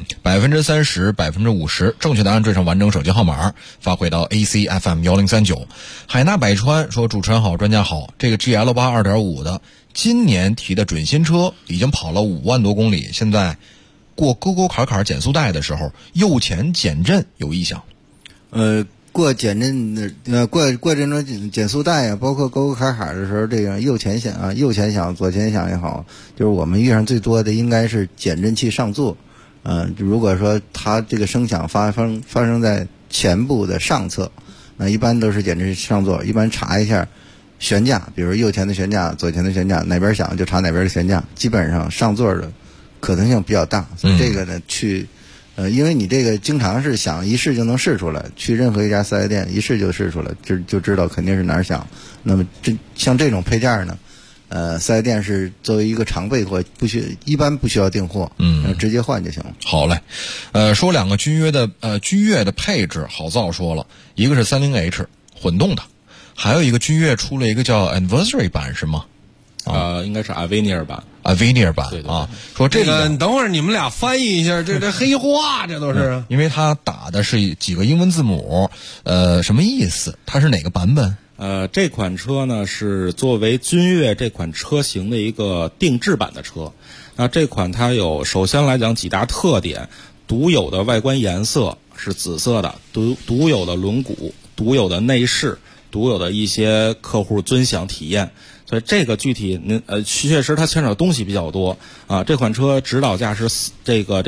Speaker 2: 30%、50%，正确答案缀上完整手机号码，发回到 ACFM1039。海纳百川说：“主持人好，专家好，这个 GL8 2.5 的今年提的准新车已经跑了5万多公里，现在过沟沟坎坎减速带的时候，右前减震有异响。
Speaker 19: 过减震的过这种减速带啊，包括沟沟坎坎的时候，这个右前响、左前响也好，就是我们遇上最多的应该是减震器上座。如果说它这个声响发生在前部的上侧，一般都是减震器上座。一般查一下悬架，比如右前的悬架、左前的悬架，哪边响就查哪边的悬架，基本上上座的可能性比较大。所以这个呢，因为你这个经常是响一试就能试出来，去任何一家4S店一试就试出来，就知道肯定是哪儿响。那么像这种配件呢，4S店是作为一个常备货，一般不需要订货，直接换就行了。
Speaker 2: 好嘞，说2个君越的配置，好造说了，一个是 30H 混动的，还有一个君越出了一个叫 Anniversary 版是吗？
Speaker 17: 应该是 Avenir 版
Speaker 2: 对啊。说这个
Speaker 6: 等会儿你们俩翻译一下，这黑话这都是，
Speaker 2: 因为它打的是几个英文字母，什么意思？它是哪个版本？
Speaker 17: 这款车呢是作为君越这款车型的一个定制版的车。那这款它有首先来讲几大特点：独有的外观颜色是紫色的，独有的轮毂，独有的内饰，独有的一些客户尊享体验。所以这个具体您确实它牵扯东西比较多啊。这款车指导价是这个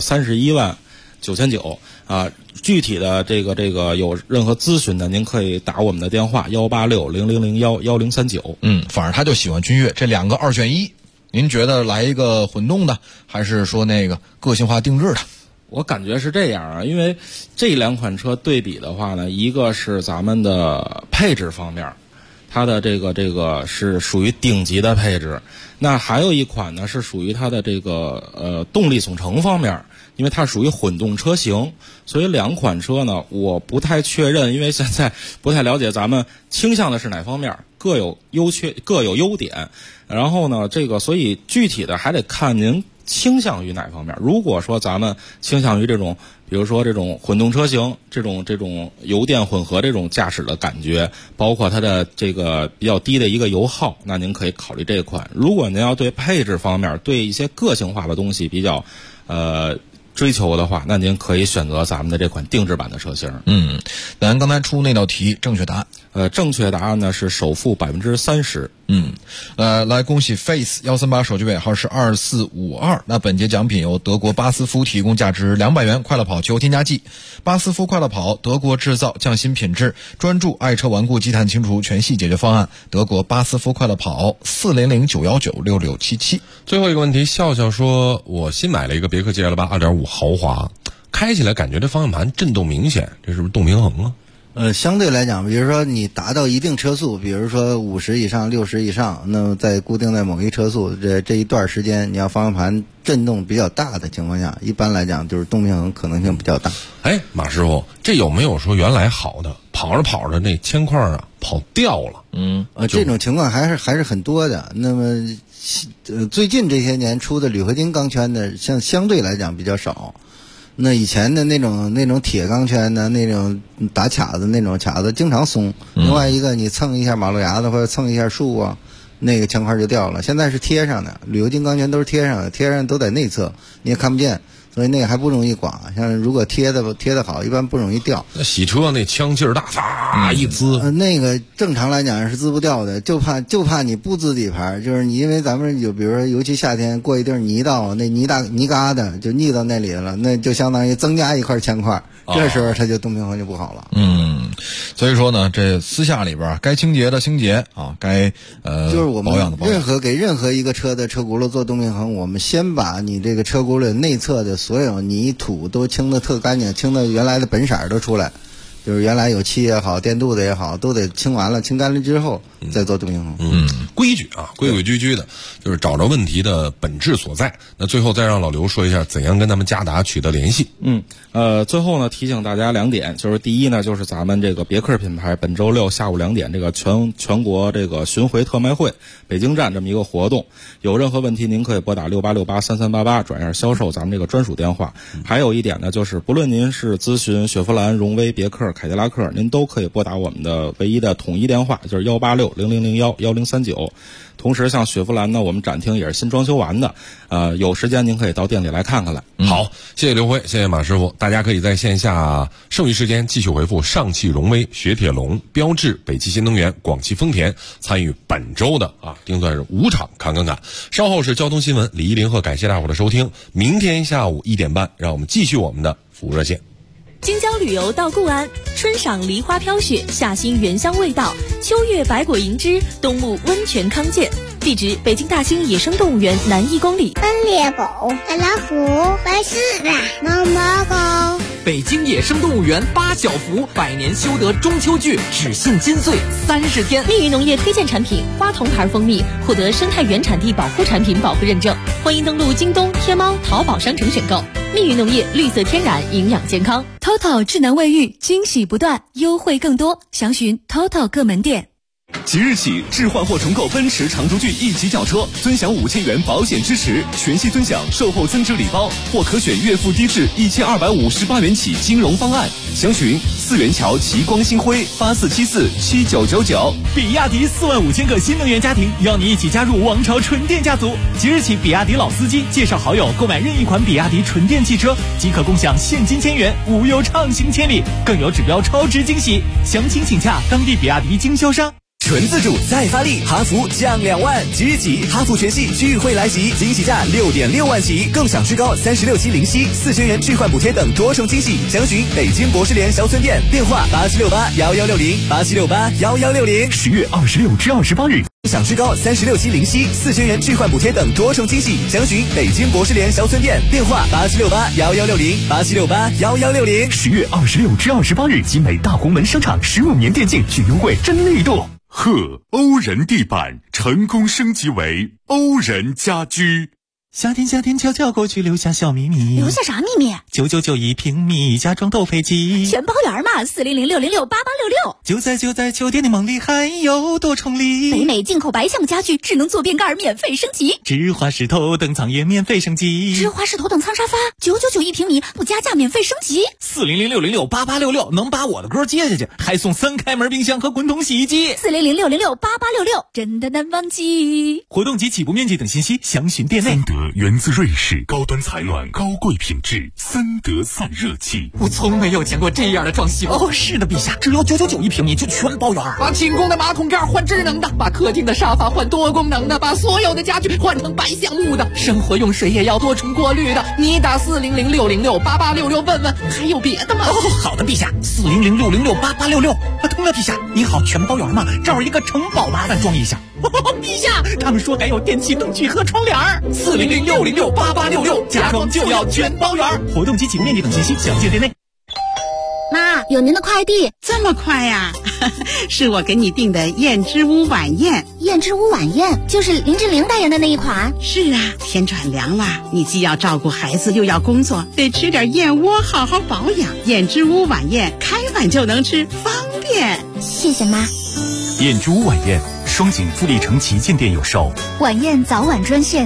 Speaker 17: 31.999啊。具体的这个有任何咨询的，您可以打我们的电话18600011039。
Speaker 2: 反正他就喜欢君越，这2个2选1，您觉得来一个混动的，还是说那个个性化定制的？
Speaker 17: 我感觉是这样啊，因为这2款车对比的话呢，一个是咱们的配置方面，它的这个是属于顶级的配置。那还有一款呢是属于它的这个动力总成方面，因为它属于混动车型，所以2款车呢我不太确认，因为现在不太了解咱们倾向的是哪方面，各有优点。然后呢所以具体的还得看您倾向于哪方面。如果说咱们倾向于这种，比如说这种混动车型，这种油电混合这种驾驶的感觉，包括它的这个比较低的一个油耗，那您可以考虑这款。如果您要对配置方面，对一些个性化的东西比较追求的话，那您可以选择咱们的这款定制版的车型。
Speaker 2: 咱刚才出那道题正确答案，
Speaker 17: 正确答案呢是首付30%。
Speaker 2: 来恭喜 Face 138手机尾号是2452。那本节奖品由德国巴斯夫提供价值200元快乐跑汽油添加剂。巴斯夫快乐跑，德国制造，匠心品质，专注爱车顽固积碳清除全系解决方案。德国巴斯夫快乐跑，400-919-6677。
Speaker 6: 最后一个问题，笑笑说，我新买了一个别克 GL8 2.5豪华，开起来感觉这方向盘震动明显，这是不是动平衡啊？
Speaker 19: 相对来讲，比如说你达到一定车速，比如说50以上、60以上，那么在固定在某一车速这一段时间，你要方向盘震动比较大的情况下，一般来讲就是动平衡可能性比较大。
Speaker 6: 哎，马师傅，这有没有说原来好的跑着跑着那铅块啊跑掉了？
Speaker 19: 这种情况还是很多的。那么最近这些年出的铝合金钢圈的，相对来讲比较少。那以前的那种铁钢圈的那种打卡子那种卡子经常松，另外一个你蹭一下马路牙子或者蹭一下树啊，那个铅块就掉了。现在是贴上的，铝合金钢圈都是贴上的，贴上都在内侧，你也看不见，所以那个还不容易刮。像如果贴的好，一般不容易掉。
Speaker 6: 那洗车那枪劲儿大，一滋，
Speaker 19: 那个正常来讲是滋不掉的，就怕你不滋底盘，就是你因为咱们比如说尤其夏天过一地儿泥道，那泥疙瘩就腻到那里了，那就相当于增加一块铅块，这时候它就动平衡就不好了。
Speaker 2: 所以说呢，这私下里边该清洁的清洁啊，该
Speaker 19: 就是我们
Speaker 2: 保养的保养。
Speaker 19: 给任何一个车的车轱辘做动平衡，我们先把你这个车轱辘内侧的所有泥土都清得特干净，清的原来的本色都出来，就是原来有漆也好，电镀的也好，都得清完了，清干了之后再做动平衡。
Speaker 6: 规矩啊，规规矩矩的，就是找着问题的本质所在。那最后再让老刘说一下怎样跟咱们嘉达取得联系。
Speaker 17: 最后呢，提醒大家2点，就是第一呢，就是咱们这个别克品牌本周6下午2点这个全国这个巡回特卖会北京站这么一个活动，有任何问题您可以拨打68683388转一销售咱们这个专属电话。还有一点呢，就是不论您是咨询雪佛兰、荣威、别克、凯迪拉克，您都可以拨打我们的唯一的统一电话，就是18600011039。同时像雪佛兰呢，我们展厅也是新装修完的，有时间您可以到店里来看看来。
Speaker 6: 好，谢谢刘辉，谢谢马师傅。大家可以在线下剩余时间继续回复上汽荣威、雪铁龙、标致、北汽新能源、广汽丰田，参与本周的定算是5场侃。稍后是交通新闻，李依林和感谢大伙的收听。明天下午1点半，让我们继续我们的服务热线。
Speaker 13: 京郊旅游到固安，春赏梨花飘雪，夏欣原香味道，秋月百果银枝，冬沐温泉康健。地址：北京大兴野生动物园南1公里。
Speaker 10: 斑鬣狗、白老虎、白狮子、毛毛狗。
Speaker 3: 北京野生动物园8小福百年修得中秋剧只限金穗30天。
Speaker 13: 密云农业推荐产品花童牌蜂蜜获得生态原产地保护产品保护认证。欢迎登录京东、天猫、淘宝商城选购。密云农业，绿色天然，营养健康。
Speaker 11: TOTO 智能卫浴，惊喜不断，优惠更多，详询 TOTO 各门店。
Speaker 18: 即日起，置换或重购奔驰长轴距1级轿车，尊享5000元保险支持，全系尊享售后增值礼包，或可选月付低至1258元起金融方案。详询4元桥奇光星辉84747999。比亚迪45000个新能源家庭，邀你一起加入王朝纯电家族。即日起，比亚迪老司机介绍好友购买任意款比亚迪纯电汽车，即可共享现金1000元，无忧畅行千里，更有指标超值惊喜。详情请洽当地比亚迪经销商。
Speaker 20: 纯自主再发力，哈弗降2万，即日起哈弗全系聚会来袭，惊喜价6.6万起，更享最高36期零息，4000元置换补贴等多重惊喜。详询北京博士联小村店，电话8768116087681160。
Speaker 18: 10月26至28日，
Speaker 20: 享最高36期零息，4000元置换补贴等多重惊喜。详询北京博士联小村店，电话8768116087681160。
Speaker 18: 10月26至28日，集美大红门商场15年电竞巨优惠真力度。
Speaker 15: 欧人地板成功升级为欧人家居。
Speaker 9: 夏天悄悄过去，留下小秘密。
Speaker 11: 留下啥秘密
Speaker 9: ？99911平米，家装斗飞机，
Speaker 11: 全包圆嘛！40060068866。
Speaker 9: 就在酒店的梦里，还有多重礼。
Speaker 11: 北美进口白橡木家具，智能坐便盖免费升级，
Speaker 9: 芝华士头等舱也免费升级，
Speaker 11: 芝华士头等舱沙发999平米，不加价免费升级。
Speaker 9: 40060068866能把我的歌接下去，还送3开门冰箱和滚筒洗衣机。
Speaker 11: 40060068866真的难忘记。
Speaker 9: 活动及起步面积等信息详询店内。
Speaker 15: 三德源自瑞士，高端采暖，高贵品质，三德散热器。
Speaker 3: 我从没有见过这样的装修。
Speaker 9: 哦，是的，陛下，只要9991平米就全包圆。
Speaker 3: 把清宫的马桶盖换智能的，把客厅的沙发换多功能的，把所有的家具换成白橡木的，生活用水也要多重过滤的。你打40060068866问问，还有别的吗？
Speaker 9: 哦，好的，陛下，40060068866。对了，陛下，你好，全包圆嘛，这儿一个城堡麻烦装一下。陛下，他们说还有电器灯具和窗帘。40060068866，家装就要全包圆。活动及起步面积等信息详见店内。
Speaker 23: 妈，有您的快递。
Speaker 7: 这么快呀？是我给你订的燕之屋晚宴。
Speaker 23: 燕之屋晚宴就是林志玲代言的那一款。
Speaker 7: 是啊，天转凉了，你既要照顾孩子又要工作，得吃点燕窝好好保养。燕之屋晚宴开碗就能吃，方便。
Speaker 23: 谢谢妈。
Speaker 18: 燕之屋晚宴，双井富力城旗舰店有售。
Speaker 23: 晚宴早晚专线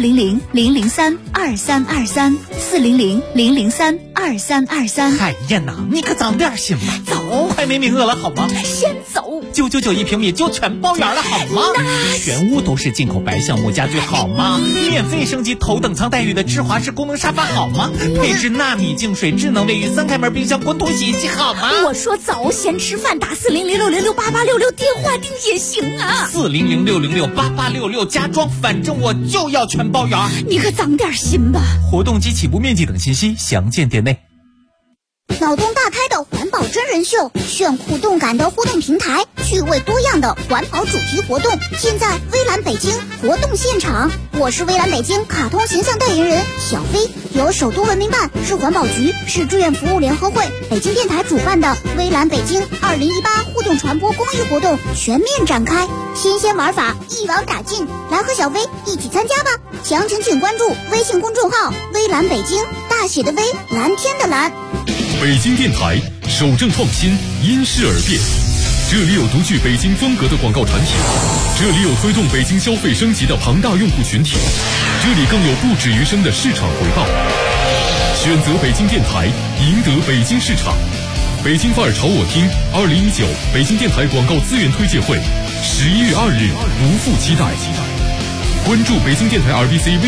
Speaker 23: 400-003-2323，400-003-2323。
Speaker 9: 海燕呐，你可长点心吧，早快没名额了好吗？
Speaker 23: 先走
Speaker 9: ，999一平米就全包圆了好吗？全屋都是进口白橡木家具好吗？免费升级头等舱待遇的智华式功能沙发好吗？配置纳米净水智能卫浴3开门冰箱滚筒洗衣机好吗？
Speaker 23: 我说早先吃饭打400-606-8866电话订也行啊。
Speaker 9: 400-606-8866家装，反正我就要全包圆。
Speaker 23: 你可长点心吧。
Speaker 9: 活动及起步面积等信息详见店内。
Speaker 10: 脑洞大开的环保真人秀，炫酷动感的互动平台，趣味多样的环保主题活动，现在微蓝北京活动现场。我是微蓝北京卡通形象代言人小飞，由首都文明办、市环保局、市志愿服务联合会、北京电台主办的微蓝北京2018互动传播公益活动全面展开，新鲜玩法一网打尽，来和小飞一起参加吧！详情请关注微信公众号微蓝北京，大写的微，蓝天的蓝。
Speaker 15: 北京电台守正创新，因势而变。这里有独具北京风格的广告产品，这里有推动北京消费升级的庞大用户群体，这里更有不止于身的市场回报。选择北京电台，赢得北京市场。北京范儿朝我听2019北京电台广告资源推介会，11月2日不负期待。关注北京电台RBC微